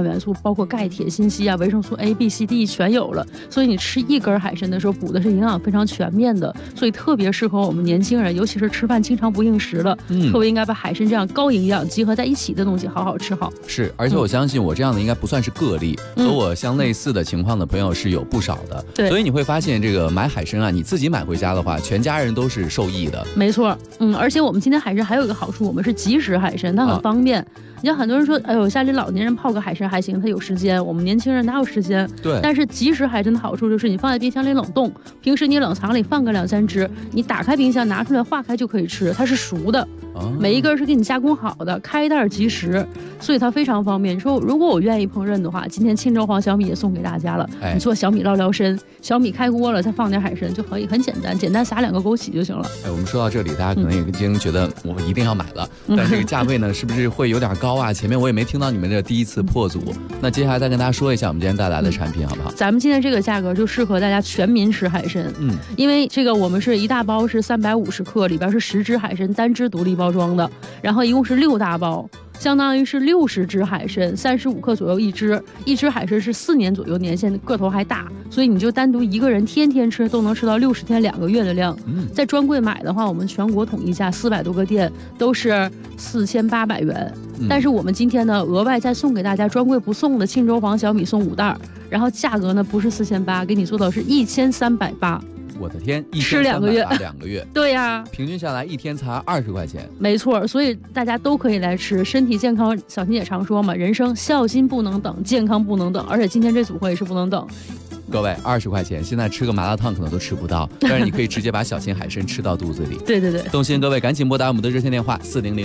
包括钙、铁、锌、硒啊、维生素 A、B、C、D 全有了。所以你吃一根海参的时候，补的是营养非常全面的，所以特别适合我们年轻人，尤其是吃饭经常不应时了，特别应该把海参这样高营养集合在一起的东西好好吃好。 是，而且我相信我这样的应该不算是个例，和我相类似的情况的朋友是有不少的。 对， 所以你会发现这个买海参啊，你自己买回家的话，全家人都是受益的。 没错，而且我们今天海参还有一个好处，我们是即食海参，它很方便。你像很多人说，哎呦，家里老年人泡个海参还行，他有时间，我们年轻人哪有时间？ 对。 但是即食海参的好处就是你放在冰箱里冷冻，平时你冷藏里放个2-3只，你打开冰箱拿出来化开就可以吃，它是熟的。每一根是给你加工好的，开袋即食，所以它非常方便。你说如果我愿意烹饪的话，今天沁州黄小米也送给大家了。你做小米捞撩参，小米开锅了，再放点海参就可以，很简单，简单撒2个枸杞就行了。 我们说到这里，大家可能已经觉得我一定要买了，但这个价位呢，是不是会有点高啊？前面我也没听到你们这第一次破组，那接下来再跟大家说一下我们今天带来的产品好不好？ 咱们今天这个价格就适合大家全民吃海参，因为这个我们是一大包是350克，里边是10只海参单只独立包装的。然后一共是6大包，相当于是60只海参，35克左右一只海参是4年左右年限，个头还大，所以你就单独一个人天天吃都能吃到60天2个月的量。在专柜买的话，我们全国统一价400多个店都是4800元，但是我们今天呢额外再送给大家专柜不送的沁州黄小米送5袋，然后价格呢不是4800，给你做到是1380。 我的天， 吃2个月 ，2个月， 对呀， 平均下来一天才20块钱， 没错，所以大家都可以来吃，身体健康。小新也常说嘛，人生孝心不能等，健康不能等，而且今天这组合也是不能等。 各位，20块钱，现在吃个麻辣烫可能都吃不到，但是你可以直接把小心海参吃到肚子里。 对对对， 动心各位赶紧拨打我们的热线电话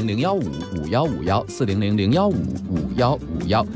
400-015-5151，400-015-5151。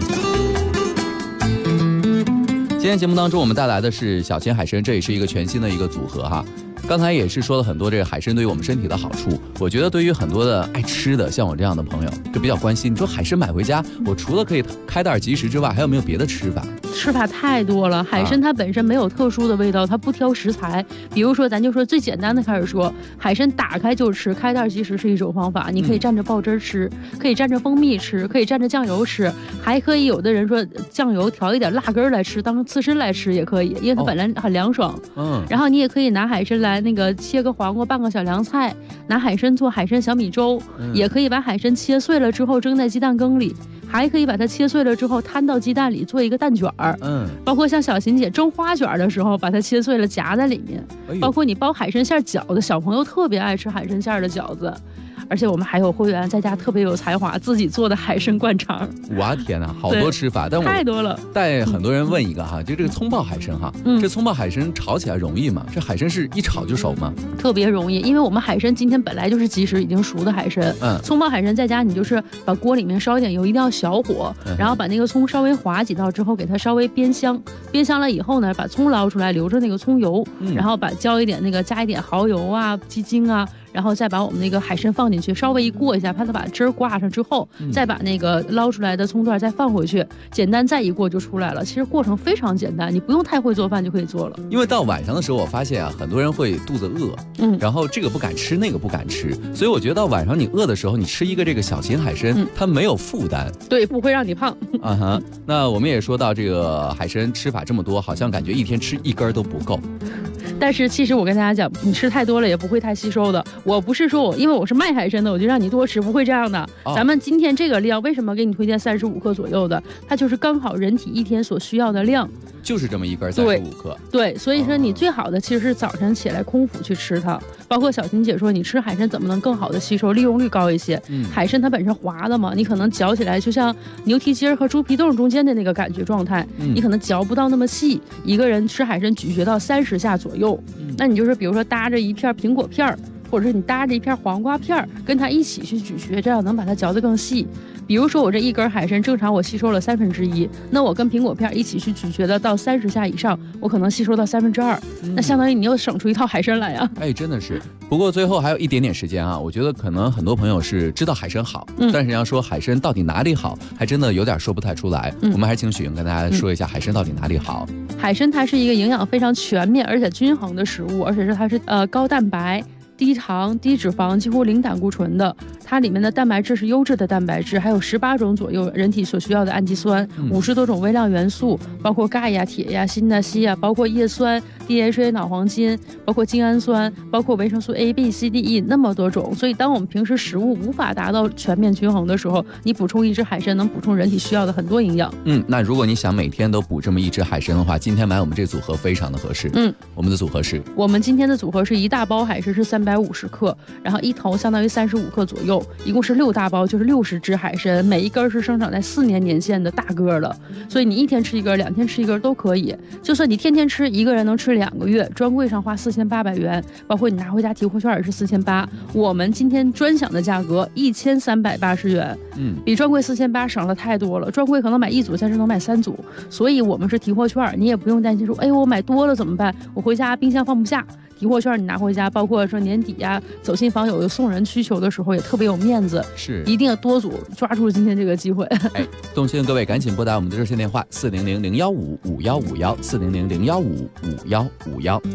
今天节目当中，我们带来的是小鲜海参，这也是一个全新的一个组合哈。刚才也是说了很多这个海参对于我们身体的好处，我觉得对于很多的爱吃的，像我这样的朋友就比较关心。你说海参买回家，我除了可以开袋即食之外，还有没有别的吃法？ 吃法太多了。海参它本身没有特殊的味道，它不挑食材。比如说，咱就说最简单的开始说，海参打开就吃，开袋即食是一种方法。你可以蘸着爆汁吃，可以蘸着蜂蜜吃，可以蘸着酱油吃，还可以有的人说酱油调一点辣根来吃，当刺身来吃也可以，因为它本来很凉爽。然后你也可以拿海参来那个切个黄瓜，拌个小凉菜，拿海参做海参小米粥，也可以把海参切碎了之后蒸在鸡蛋羹里，还可以把它切碎了之后摊到鸡蛋里做一个蛋卷儿。包括像小琴姐蒸花卷的时候，把它切碎了夹在里面。包括你包海参馅饺子，小朋友特别爱吃海参馅的饺子。而且我们还有会员在家特别有才华，自己做的海参灌肠。 哇天哪，好多吃法，但我太多了。 带很多人问一个哈，就这个葱爆海参哈，这葱爆海参炒起来容易吗？这海参是一炒就熟吗？ 特别容易，因为我们海参今天本来就是即食已经熟的海参。葱爆海参在家你就是把锅里面烧一点油，一定要小火，然后把那个葱稍微划几道之后，给它稍微煸香，煸香了以后呢，把葱捞出来，留着那个葱油，然后加一点蚝油啊、鸡精啊。然后再把我们那个海参放进去，稍微一过一下，怕它把汁儿挂上之后，再把那个捞出来的葱段再放回去，简单再一过就出来了。其实过程非常简单，你不用太会做饭就可以做了。 因为到晚上的时候，我发现啊，很多人会肚子饿，然后这个不敢吃，那个不敢吃，所以我觉得到晚上你饿的时候，你吃一个这个小型海参，它没有负担， 对，不会让你胖。 那我们也说到这个海参吃法这么多，好像感觉一天吃一根都不够。 但是其实我跟大家讲，你吃太多了也不会太吸收的。我不是说因为我是卖海参的，我就让你多吃，不会这样的。咱们今天这个量，为什么给你推荐35克左右的？它就是刚好人体一天所需要的量。 就是这么一根35克。 对，所以说你最好的其实是早晨起来空腹去吃它。包括小琴姐说，你吃海参怎么能更好的吸收，利用率高一些？海参它本身滑的嘛，你可能嚼起来就像牛蹄筋和猪皮冻中间的那个感觉状态，你可能嚼不到那么细。一个人吃海参咀嚼到30下左右，那你就是比如说搭着一片苹果片，或者是你搭着一片黄瓜片，跟它一起去咀嚼，这样能把它嚼得更细。比如说我这一根海参正常我吸收了1/3，那我跟苹果片一起去咀嚼的到30下以上，我可能吸收到2/3，那相当于你又省出一套海参来啊！ 真的是。不过最后还有一点点时间啊，我觉得可能很多朋友是知道海参好，但是要说海参到底哪里好，还真的有点说不太出来。我们还是请许莹跟大家说一下海参到底哪里好。 海参它是一个营养非常全面而且均衡的食物，而且它是高蛋白、 低糖、低脂肪，几乎零胆固醇的。它里面的蛋白质是优质的蛋白质，还有18种左右人体所需要的氨基酸，50多种微量元素，包括钙呀、铁呀、锌呐、硒呀，包括叶酸、DHA 脑黄金，包括精氨酸，包括维生素 A、B、C、D、E 那么多种。所以当我们平时食物无法达到全面均衡的时候，你补充一只海参能补充人体需要的很多营养。 那如果你想每天都补这么一只海参的话，今天买我们这组合非常的合适。我们的组合是， 我们今天的组合是一大包海参是350克，然后一头相当于35克左右，一共是6大包，就是60只海参，每一根是生长在4年年限的大个了，所以你1天吃一根，2天吃一根都可以。就算你天天吃，一个人能吃2个月，专柜上花4800元，包括你拿回家提货券也是4800，我们今天专享的价格1380元，比专柜4800省了太多了。专柜可能买1组，但是能买3组，所以我们是提货券，你也不用担心说，哎，我买多了怎么办？我回家冰箱放不下。提货券你拿回家，包括说年底呀、走亲访友有送人需求的时候，也特别有面子。 是， 一定要多组，抓住今天这个机会。 动心的各位赶紧拨打我们的热线电话400-015-5151，400-015-5151。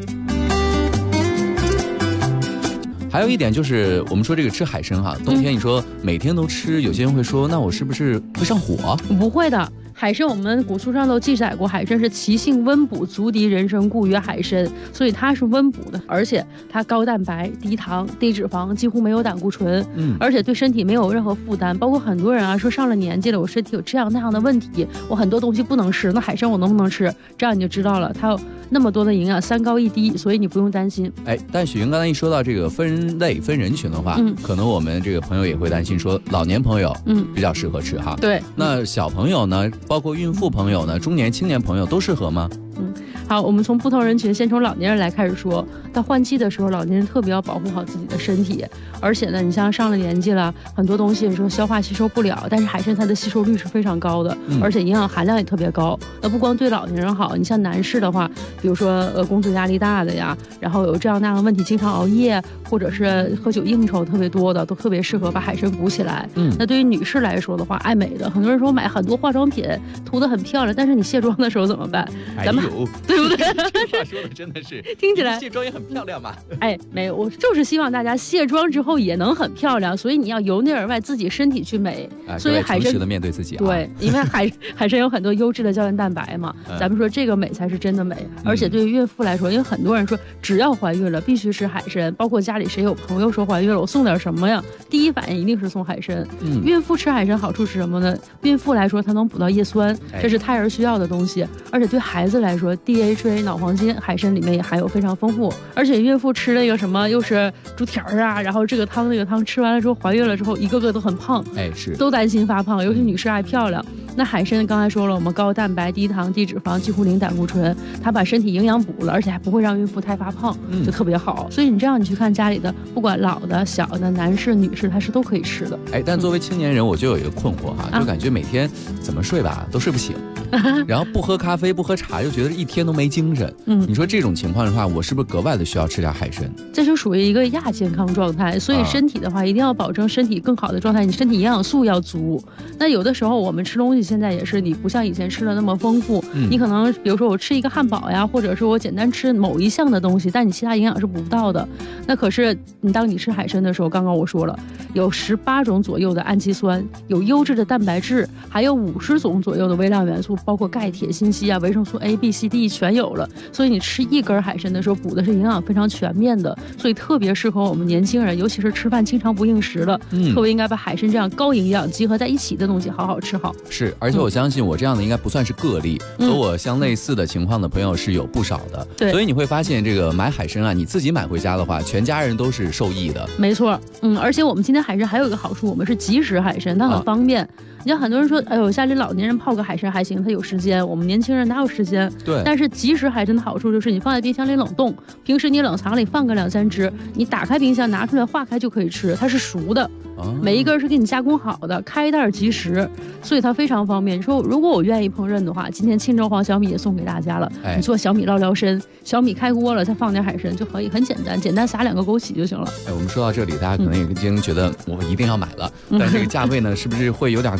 还有一点就是，我们说这个吃海参哈，冬天你说每天都吃，有些人会说，那我是不是会上火？ 不会的。海参我们古书上都记载过，海参是其性温补，足敌人参，故曰海参，所以它是温补的，而且它高蛋白、低糖、低脂肪，几乎没有胆固醇，而且对身体没有任何负担。包括很多人啊说上了年纪了，我身体有这样那样的问题，我很多东西不能吃，那海参我能不能吃？这样你就知道了，它有那么多的营养，3高1低，所以你不用担心。 但许云刚才一说到这个分类分人群的话，可能我们这个朋友也会担心说，老年朋友比较适合吃哈。 对， 那小朋友呢，包括孕妇朋友呢，中年青年朋友都适合吗？ 好，我们从不同人群，先从老年人来开始说。到换季的时候，老年人特别要保护好自己的身体，而且呢，你像上了年纪了，很多东西你说消化吸收不了，但是海参它的吸收率是非常高的，而且营养含量也特别高。那不光对老年人好，你像男士的话，比如说工作压力大的呀，然后有这样那样的问题，经常熬夜或者是喝酒应酬特别多的，都特别适合把海参补起来。那对于女士来说的话，爱美的，很多人说买很多化妆品涂得很漂亮，但是你卸妆的时候怎么办？咱们对不对？ 这话说的真的是听起来卸妆也很漂亮嘛。 没有，我就是希望大家卸妆之后也能很漂亮，所以你要由内而外自己身体去美。所以海参诚实的面对自己啊。 对，因为海参有很多优质的胶原蛋白嘛，咱们说这个美才是真的美。而且对于孕妇来说，因为很多人说只要怀孕了必须吃海参，包括家里谁有朋友说怀孕了，我送点什么呀？第一反应一定是送海参。孕妇吃海参好处是什么呢？孕妇来说，它能补到叶酸，这是胎儿需要的东西。而且对孩子来说 ，DHA 脑黄金海参里面也含有非常丰富。而且孕妇吃那个什么又是猪蹄儿啊，然后这个汤那个汤吃完了之后，怀孕了之后一个个都很胖， 是都担心发胖，尤其女士爱漂亮。那海参刚才说了，我们高蛋白、低糖、低脂肪，几乎零胆固醇，它把身体营养补了，而且还不会让孕妇太发胖，就特别好。所以你这样你去看家里的，不管老的、小的、男士、女士，它是都可以吃的。 但作为青年人，我就有一个困惑哈，就感觉每天怎么睡吧都睡不醒，然后不喝咖啡、不喝茶，又觉得一天都没精神。你说这种情况的话，我是不是格外的需要吃点海参？ 这就属于一个亚健康状态，所以身体的话一定要保证身体更好的状态，你身体营养素要足。那有的时候我们吃东西现在也是，你不像以前吃的那么丰富，你可能比如说我吃一个汉堡呀，或者是我简单吃某一项的东西，但你其他营养是补不到的。那可是当你吃海参的时候，刚刚我说了，有18种左右的氨基酸，有优质的蛋白质，还有50种左右的微量元素，包括钙、铁、锌、硒啊，维生素 A、B、C、D 全有了。所以你吃一根海参的时候，补的是营养非常全面的，所以特别适合我们年轻人，尤其是吃饭经常不应时了，特别应该把海参这样高营养集合在一起的东西好好吃好。 是，而且我相信我这样的应该不算是个例，和我相类似的情况的朋友是有不少的。 对， 所以你会发现这个买海参啊，你自己买回家的话，全家人都是受益的。 没错，而且我们今天海参还有一个好处，我们是即食海参，它很方便。你像很多人说，哎呦，家里老年人泡个海参还行，他有时间，我们年轻人哪有时间？ 对。 但是即食海参的好处就是你放在冰箱里冷冻，平时你冷藏里放个2、3只，你打开冰箱拿出来化开就可以吃，它是熟的。每一根是给你加工好的，开袋即食，所以它非常方便。你说如果我愿意烹饪的话，今天清粥黄小米也送给大家了。你做小米捞捞参，小米开锅了，再放点海参就可以，很简单，简单撒2个枸杞就行了。 我们说到这里，大家可能已经觉得我一定要买了，但这个价位呢，是不是会有点高？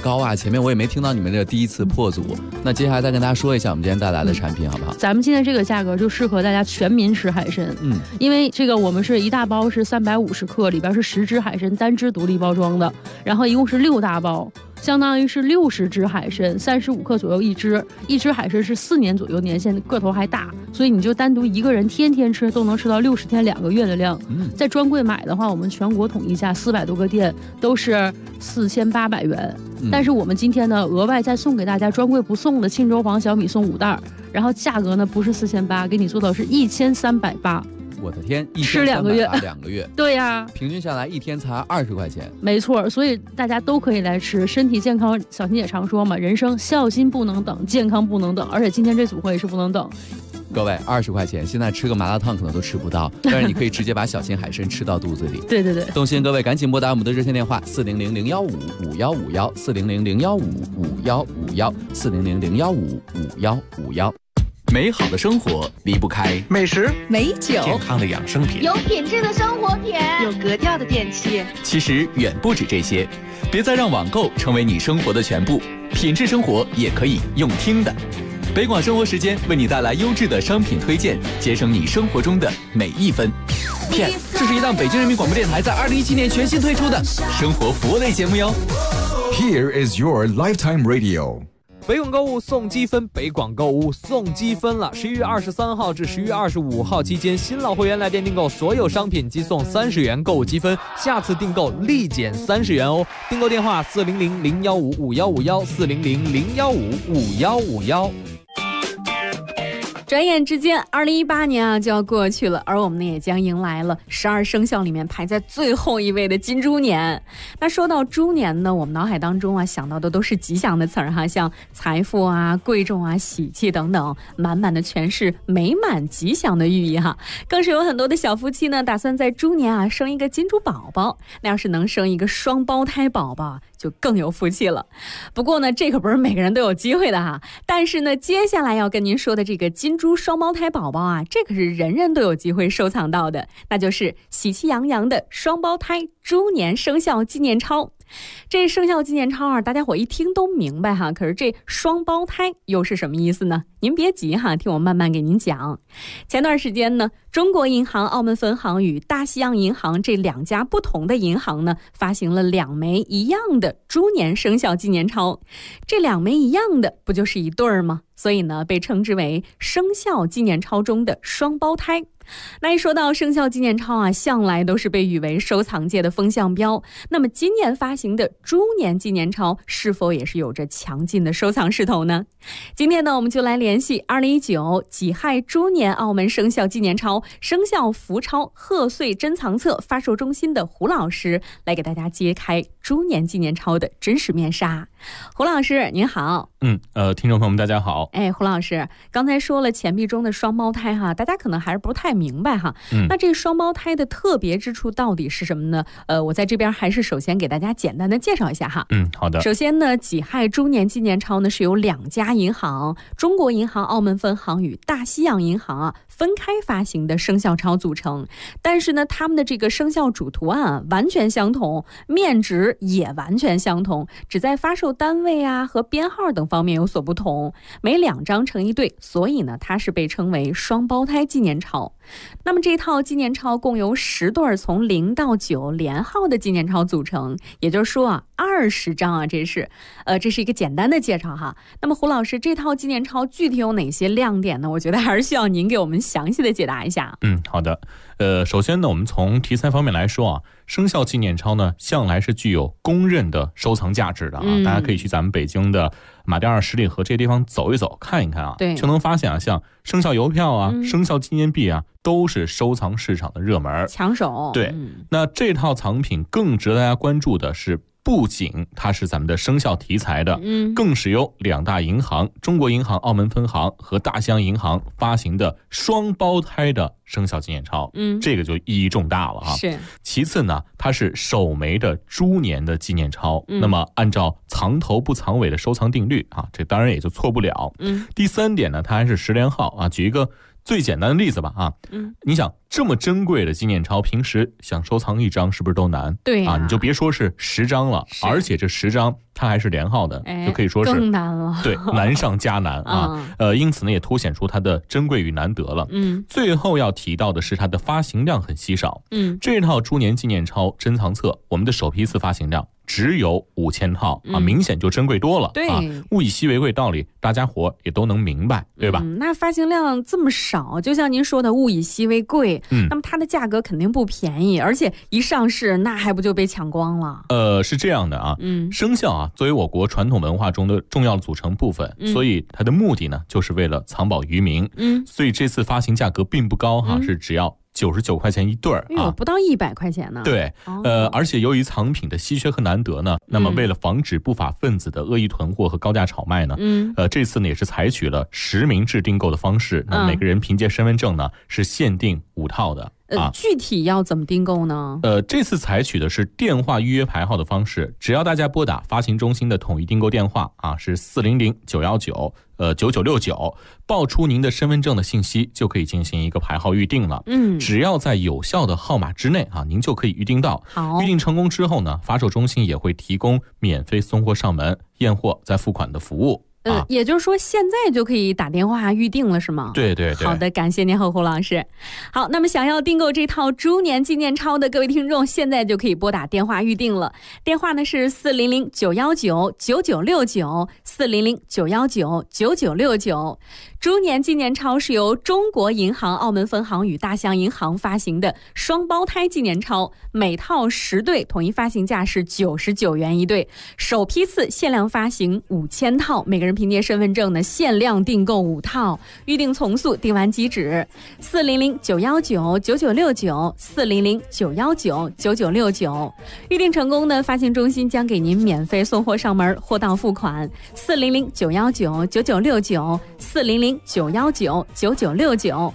高啊！前面我也没听到你们这第一次破组，那接下来再跟大家说一下我们今天带来的产品好不好？ 咱们今天这个价格就适合大家全民吃海参，因为这个我们是一大包是350克，里边是10只海参单只独立包装的，然后一共是6大包。相当于是60只海参，35克左右一只海参是4年左右年限，个头还大，所以你就单独一个人天天吃都能吃到60天2个月的量。在专柜买的话，我们全国统一价400多个店都是4800元，但是我们今天呢额外再送给大家专柜不送的沁州黄小米送5袋，然后价格呢不是4800，给你做到是1380。 我的天， 吃2个月 ，2个月， 对呀， 平均下来一天才20块钱， 没错，所以大家都可以来吃，身体健康。小新也常说嘛，人生孝心不能等，健康不能等，而且今天这组合也是不能等。 各位20块钱，现在吃个麻辣烫可能都吃不到，但是你可以直接把小心海参吃到肚子里。 对对对， 动心各位赶紧拨打我们的热线电话400-015-5151，400-015-5151，400-015-5151。 美好的生活离不开美食、 美酒、 健康的养生品， 有品质的生活品， 有格调的电器。 其实远不止这些，别再让网购成为你生活的全部，品质生活也可以用听的。北广生活时间为你带来优质的商品推荐，节省你生活中的每一分。 Yes， 这是一档北京人民广播电台在2017年全新推出的生活服务类节目哟。 Here is your lifetime radio。 北广购物送积分，北广购物送积分了！11月23号至11月25号期间，新老会员来电订购所有商品即送30元购物积分，下次订购立减30元哦。订购电话400-015-5151，400-015-5151。 转眼之间2018年就要过去了，而我们呢也将迎来了12生肖里面排在最后一位的金猪年。那说到猪年呢，我们脑海当中想到的都是吉祥的词儿哈，像财富贵重喜气等等，满满的全是美满吉祥的寓意哈。更是有很多的小夫妻呢打算在猪年生一个金猪宝宝，那要是能生一个双胞胎宝宝就更有福气了。不过呢这可不是每个人都有机会的哈，但是呢接下来要跟您说的这个金猪双胞胎宝宝这可是人人都有机会收藏到的，那就是喜气洋洋的双胞胎猪年生肖纪念钞。这生肖纪念钞大家伙一听都明白哈，可是这双胞胎又是什么意思呢？您别急哈，听我慢慢给您讲。前段时间呢，中国银行澳门分行与大西洋银行这2家不同的银行呢，发行了2枚一样的猪年生肖纪念钞。这2枚一样的不就是一对儿吗？所以呢，被称之为生肖纪念钞中的双胞胎。那一说到生肖纪念钞向来都是被誉为收藏界的风向标。那么今年发行的猪年纪念钞是否也是有着强劲的收藏势头呢？今天呢，我们就来联系2019己亥猪年澳门生肖纪念钞生肖福钞贺岁珍藏册发售中心的胡老师，来给大家揭开猪年纪念钞的真实面纱。胡老师您好。 听众朋友们大家好。 胡老师刚才说了钱币中的双胞胎大家可能还是不太明白哈。那这双胞胎的特别之处到底是什么呢？我在这边还是首先给大家简单的介绍一下哈。 好的。 首先呢，己亥猪年纪念钞呢是由2家银行，中国银行澳门分行与大西洋银行分开发行的生肖钞组成，但是呢，他们的这个生肖主图案完全相同，面值也完全相同，只在发售单位和编号等方面有所不同，每2张成一对，所以呢，它是被称为双胞胎纪念钞。那么这套纪念钞共由10对从0到9连号的纪念钞组成，也就是说20张这是一个简单的介绍哈。那么胡老师，这套纪念钞具体有哪些亮点呢？我觉得还是需要您给我们详细的解答一下。 好的。首先呢，我们从题材方面来说生肖纪念钞呢向来是具有公认的收藏价值的大家可以去咱们北京的马甸二十里河这些地方走一走看一看对， 就能发现像生肖邮票生肖纪念币都是收藏市场的热门抢手。 对，那这套藏品更值得大家关注的是，不仅它是咱们的生肖题材的，更是由2大银行，中国银行澳门分行和大西洋银行发行的双胞胎的生肖纪念钞，这个就意义重大了是。 其次呢，它是首枚的猪年的纪念钞，那么按照藏头不藏尾的收藏定律这当然也就错不了。第3点呢，它还是10连号举一个最简单的例子吧啊，你想这么珍贵的纪念钞，平时想收藏1张是不是都难？ 对啊，你就别说是10张了，而且这10张它还是连号的，就可以说是更难了。 对，难上加难啊。因此呢，也凸显出它的珍贵与难得了。最后要提到的是它的发行量很稀少。这套猪年纪念钞珍藏册，我们的首批次发行量只有5000套啊，明显就珍贵多了。 对， 物以稀为贵道理，大家伙也都能明白，对吧？ 那发行量这么少，就像您说的物以稀为贵，那么它的价格肯定不便宜，而且一上市那还不就被抢光了？ 是这样的啊，生肖啊作为我国传统文化中的重要组成部分，所以它的目的呢就是为了藏宝于民。所以这次发行价格并不高哈，是只要99块钱一对啊， 不到100块钱呢。 对，而且由于藏品的稀缺和难得呢，那么为了防止不法分子的恶意囤货和高价炒卖呢，这次呢也是采取了实名制订购的方式，那每个人凭借身份证呢是限定5套的。 具体要怎么订购呢？ 这次采取的是电话预约排号的方式，只要大家拨打发行中心的统一订购电话啊，是400-919-9969，报出您的身份证的信息，就可以进行一个排号预定了。只要在有效的号码之内啊，您就可以预定到。预定成功之后呢，发售中心也会提供免费送货上门、验货再付款的服务。 也就是说现在就可以打电话预定了是吗？ 对对对。 好的，感谢您胡老师。好，那么想要订购这套猪年纪念钞的各位听众，现在就可以拨打电话预定了。电话呢是400-919-9969，400-919-9969。猪年纪念钞是由中国银行澳门分行与大象银行发行的双胞胎纪念钞，每套10对，统一发行价是99元一对。首批次限量发行5000套，每个人凭借身份证呢限量订购5套，预定从速，订完即止。400-919-9969，400-919-9969。预定成功呢，发行中心将给您免费送货上门，货到付款。400-919-9969，400-919-9969。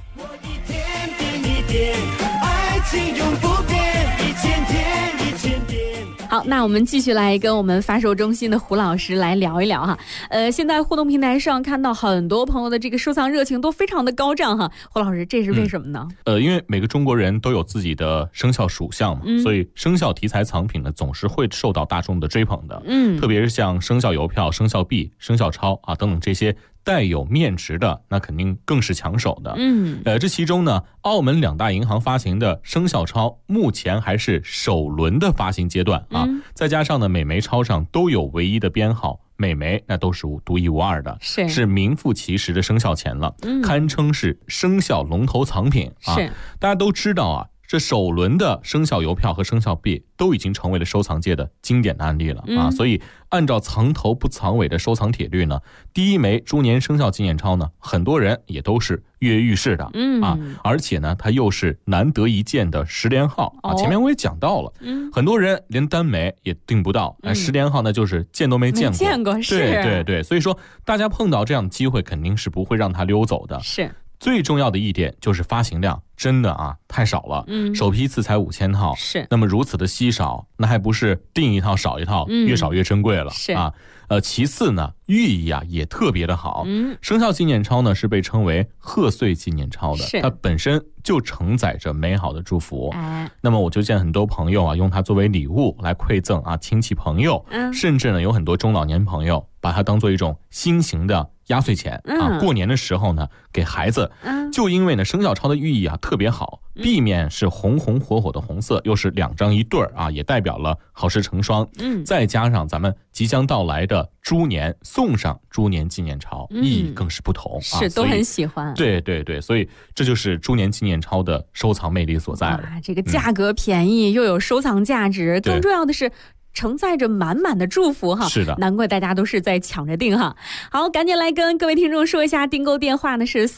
好，那我们继续来跟我们发售中心的胡老师来聊一聊哈。现在互动平台上看到很多朋友的这个收藏热情都非常的高涨哈。胡老师，这是为什么呢？ 因为每个中国人都有自己的生肖属相嘛，所以生肖题材藏品呢总是会受到大众的追捧的。特别是像生肖邮票、生肖币、生肖钞啊等等这些带有面值的，那肯定更是抢手的。这其中呢，澳门2大银行发行的生肖钞目前还是首轮的发行阶段啊，再加上呢每枚钞上都有唯一的编号，每枚那都是独一无二的，是名副其实的生肖钱了，堪称是生肖龙头藏品啊。大家都知道啊，这首轮的生肖邮票和生肖币都已经成为了收藏界的经典的案例了啊，所以按照藏头不藏尾的收藏铁律呢，第一枚猪年生肖纪念钞呢，很多人也都是跃跃欲试的啊，而且呢，它又是难得一见的10连号啊。前面我也讲到了，很多人连单枚也订不到，10连号呢就是见都没见过，对对对，所以说大家碰到这样的机会，肯定是不会让它溜走的。 是。 最重要的一点就是发行量真的啊太少了，首批次才5000套， 是。 那么如此的稀少，那还不是订一套少一套，越少越珍贵了啊。其次呢，寓意啊也特别的好。生肖纪念钞呢是被称为贺岁纪念钞的，它本身就承载着美好的祝福。那么我就见很多朋友啊用它作为礼物来馈赠啊亲戚朋友，甚至呢有很多中老年朋友把它当做一种新型的压岁钱啊，过年的时候呢给孩子。就因为呢生肖钞的寓意啊特别好，避免是红红火火的红色，又是2张一对啊，也代表了好事成双。再加上咱们即将到来的猪年，送上猪年纪念钞，意义更是不同啊， 是都很喜欢。 对对对，所以这就是猪年纪念钞的收藏魅力所在了。 这个价格便宜，又有收藏价值，更重要的是承载着满满的祝福哈， 是的， 难怪大家都是在抢着订哈。好，赶紧来跟各位听众说一下，订购电话呢是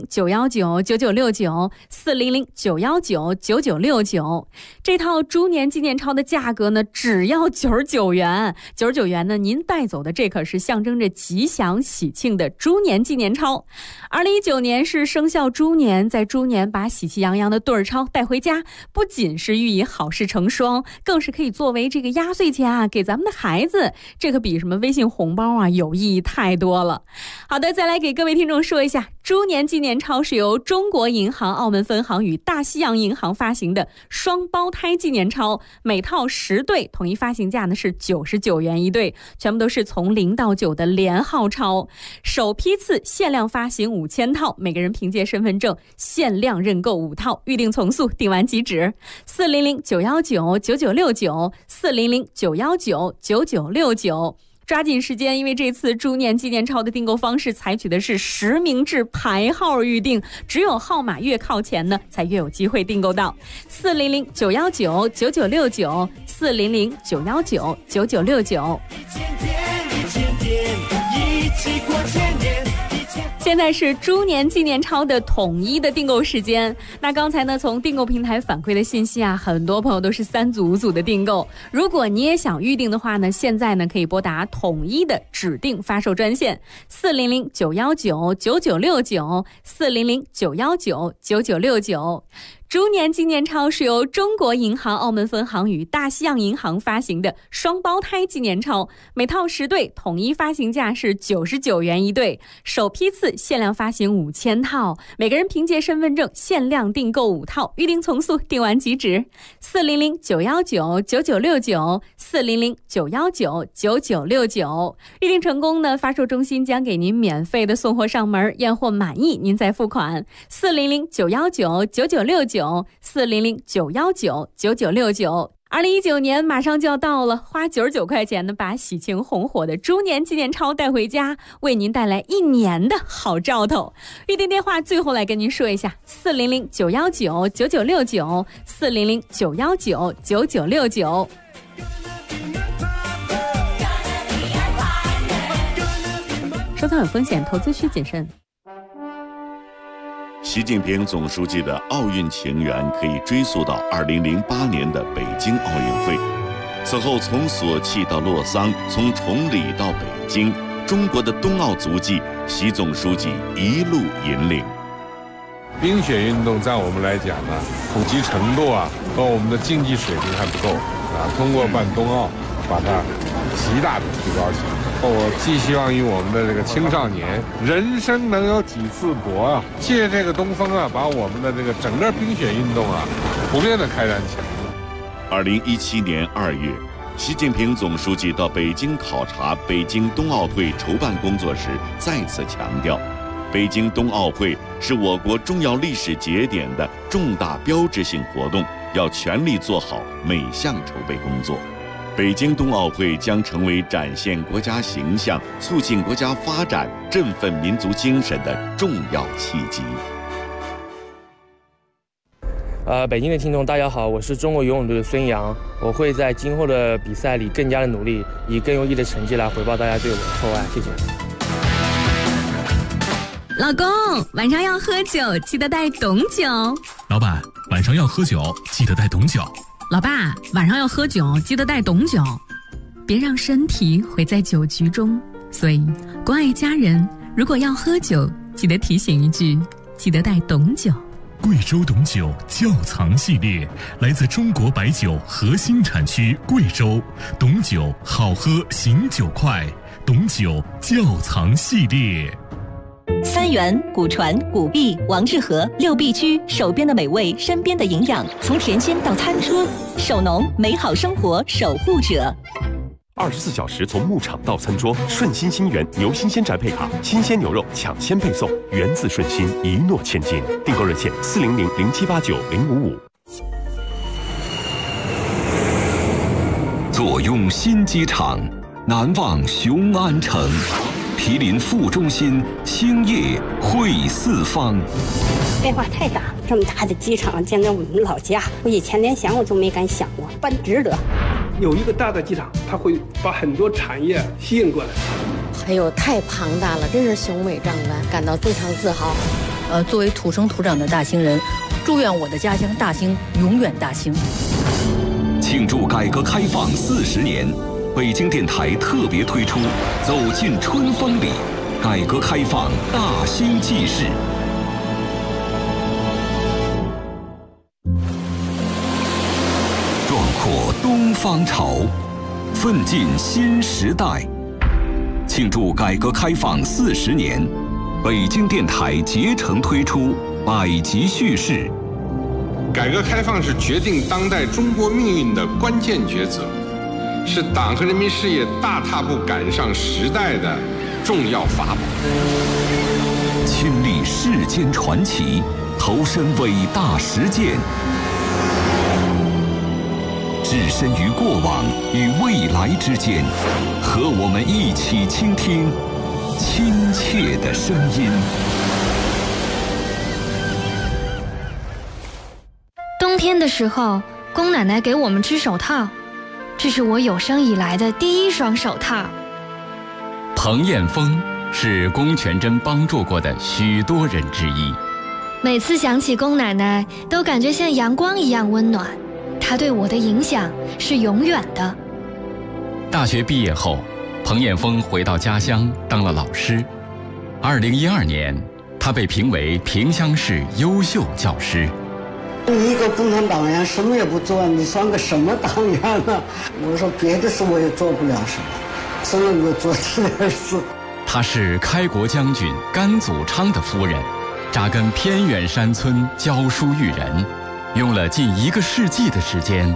400-919-9969，400-919-9969。这套猪年纪念钞的价格呢只要99元，99元呢您带走的这可是象征着吉祥喜庆的猪年纪念钞。2019年是生肖猪年，在猪年把喜气洋洋的对儿钞带回家，不仅是寓意好事成双，更是可以作为这个压岁岁钱啊给咱们的孩子，这可比什么微信红包啊有意义太多了。好的，再来给各位听众说一下，猪年纪念钞是由中国银行澳门分行与大西洋银行发行的双胞胎纪念钞，每套10对，统一发行价呢是99元一对，全部都是从0到9的连号钞，首批次限量发行5000套，每个人凭借身份证限量认购5套，预定从速，订完即止。400-919-9969，400-919-9969，抓紧时间，因为这次猪年纪念钞的订购方式采取的是实名制排号预定，只有号码越靠前呢，才越有机会订购到。400-919-9969，400-919-9969。现在是猪年纪念钞的统一的订购时间。那刚才呢，从订购平台反馈的信息啊，很多朋友都是3组5组的订购。如果你也想预定的话呢，现在呢可以拨打统一的指定发售专线400-919-9969，400-919-9969。猪年纪念钞是由中国银行澳门分行与大西洋银行发行的双胞胎纪念钞，每套10对，统一发行价是99元一对，首批次限量发行5000套，每个人凭借身份证限量订购5套，预定从速，订完即止。400-919-9969，400-919-9969，预定成功呢，发售中心将给您免费的送货上门，验货满意您再付款。400-919-9969，400-919-9969。2019年马上就要到了，花99块钱呢，把喜庆红火的猪年纪念钞带回家，为您带来1年的好兆头。预订电话最后来跟您说一下：400-919-9969，400-919-9969。收藏有风险，投资需谨慎。 习近平总书记的奥运情缘可以追溯到2008年的北京奥运会。此后，从索契到洛桑，从崇礼到北京，中国的冬奥足迹，习总书记一路引领。 冰雪运动在我们来讲呢，普及程度啊和我们的竞技水平还不够啊。通过办冬奥，把它极大的提高起来。我寄希望于我们的这个青少年，人生能有几次搏啊！借这个东风啊，把我们的这个整个冰雪运动啊，普遍的开展起来。 2017年2月，习近平总书记到北京考察北京冬奥会筹办工作时，再次强调，北京冬奥会是我国重要历史节点的重大标志性活动，要全力做好每项筹备工作。北京冬奥会将成为展现国家形象、促进国家发展、振奋民族精神的重要契机。 北京的听众大家好，我是中国游泳队的孙杨，我会在今后的比赛里更加的努力，以更优异的成绩来回报大家对我的厚爱，谢谢。 老公，晚上要喝酒，记得带董酒。 老板，晚上要喝酒，记得带董酒。 老爸，晚上要喝酒，记得带董酒，别让身体毁在酒局中。所以，关爱家人，如果要喝酒，记得提醒一句，记得带董酒。 贵州董酒窖藏系列，来自中国白酒核心产区贵州，董酒好喝醒酒快，董酒窖藏系列。 三元、古传、古币、王致和6必居，手边的美味，身边的营养，从甜心到餐桌，手农美好生活守护者。 24小时从牧场到餐桌，顺心新源牛新鲜宅配卡，新鲜牛肉抢先配送，源自顺心，一诺千金。订购热线400-0789-055。 坐拥新机场，难忘雄安城。毗邻副中心，兴业汇四方。 变化太大了，这么大的机场建在我们老家，我以前连想我都没敢想过，办值得。 有一个大的机场，它会把很多产业吸引过来。 还有太庞大了，真是雄伟壮观，感到非常自豪。 作为土生土长的大兴人，祝愿我的家乡大兴永远大兴。 庆祝改革开放40年。北京电台特别推出《走进春风里》，改革开放大兴纪事。壮阔东方潮， 奋进新时代。庆祝改革开放40年，北京电台竭诚推出百集叙事。 改革开放是决定当代中国命运的关键抉择，是党和人民事业大踏步赶上时代的重要法宝。 亲历世间传奇，投身伟大实践，置身于过往与未来之间，和我们一起倾听亲切的声音。 冬天的时候，宫奶奶给我们织手套，这是我有生以来的第一双手套。 彭艳峰是龚全珍帮助过的许多人之一。 每次想起龚奶奶，都感觉像阳光一样温暖。她对我的影响是永远的。 大学毕业后，彭艳峰回到家乡当了老师。2012年，他被评为萍乡市优秀教师。 你一个共产党员什么也不做，你算个什么党员呢？我说别的事我也做不了什么，只能够做这点事。 他是开国将军甘祖昌的夫人，扎根偏远山村教书育人，用了近1个世纪的时间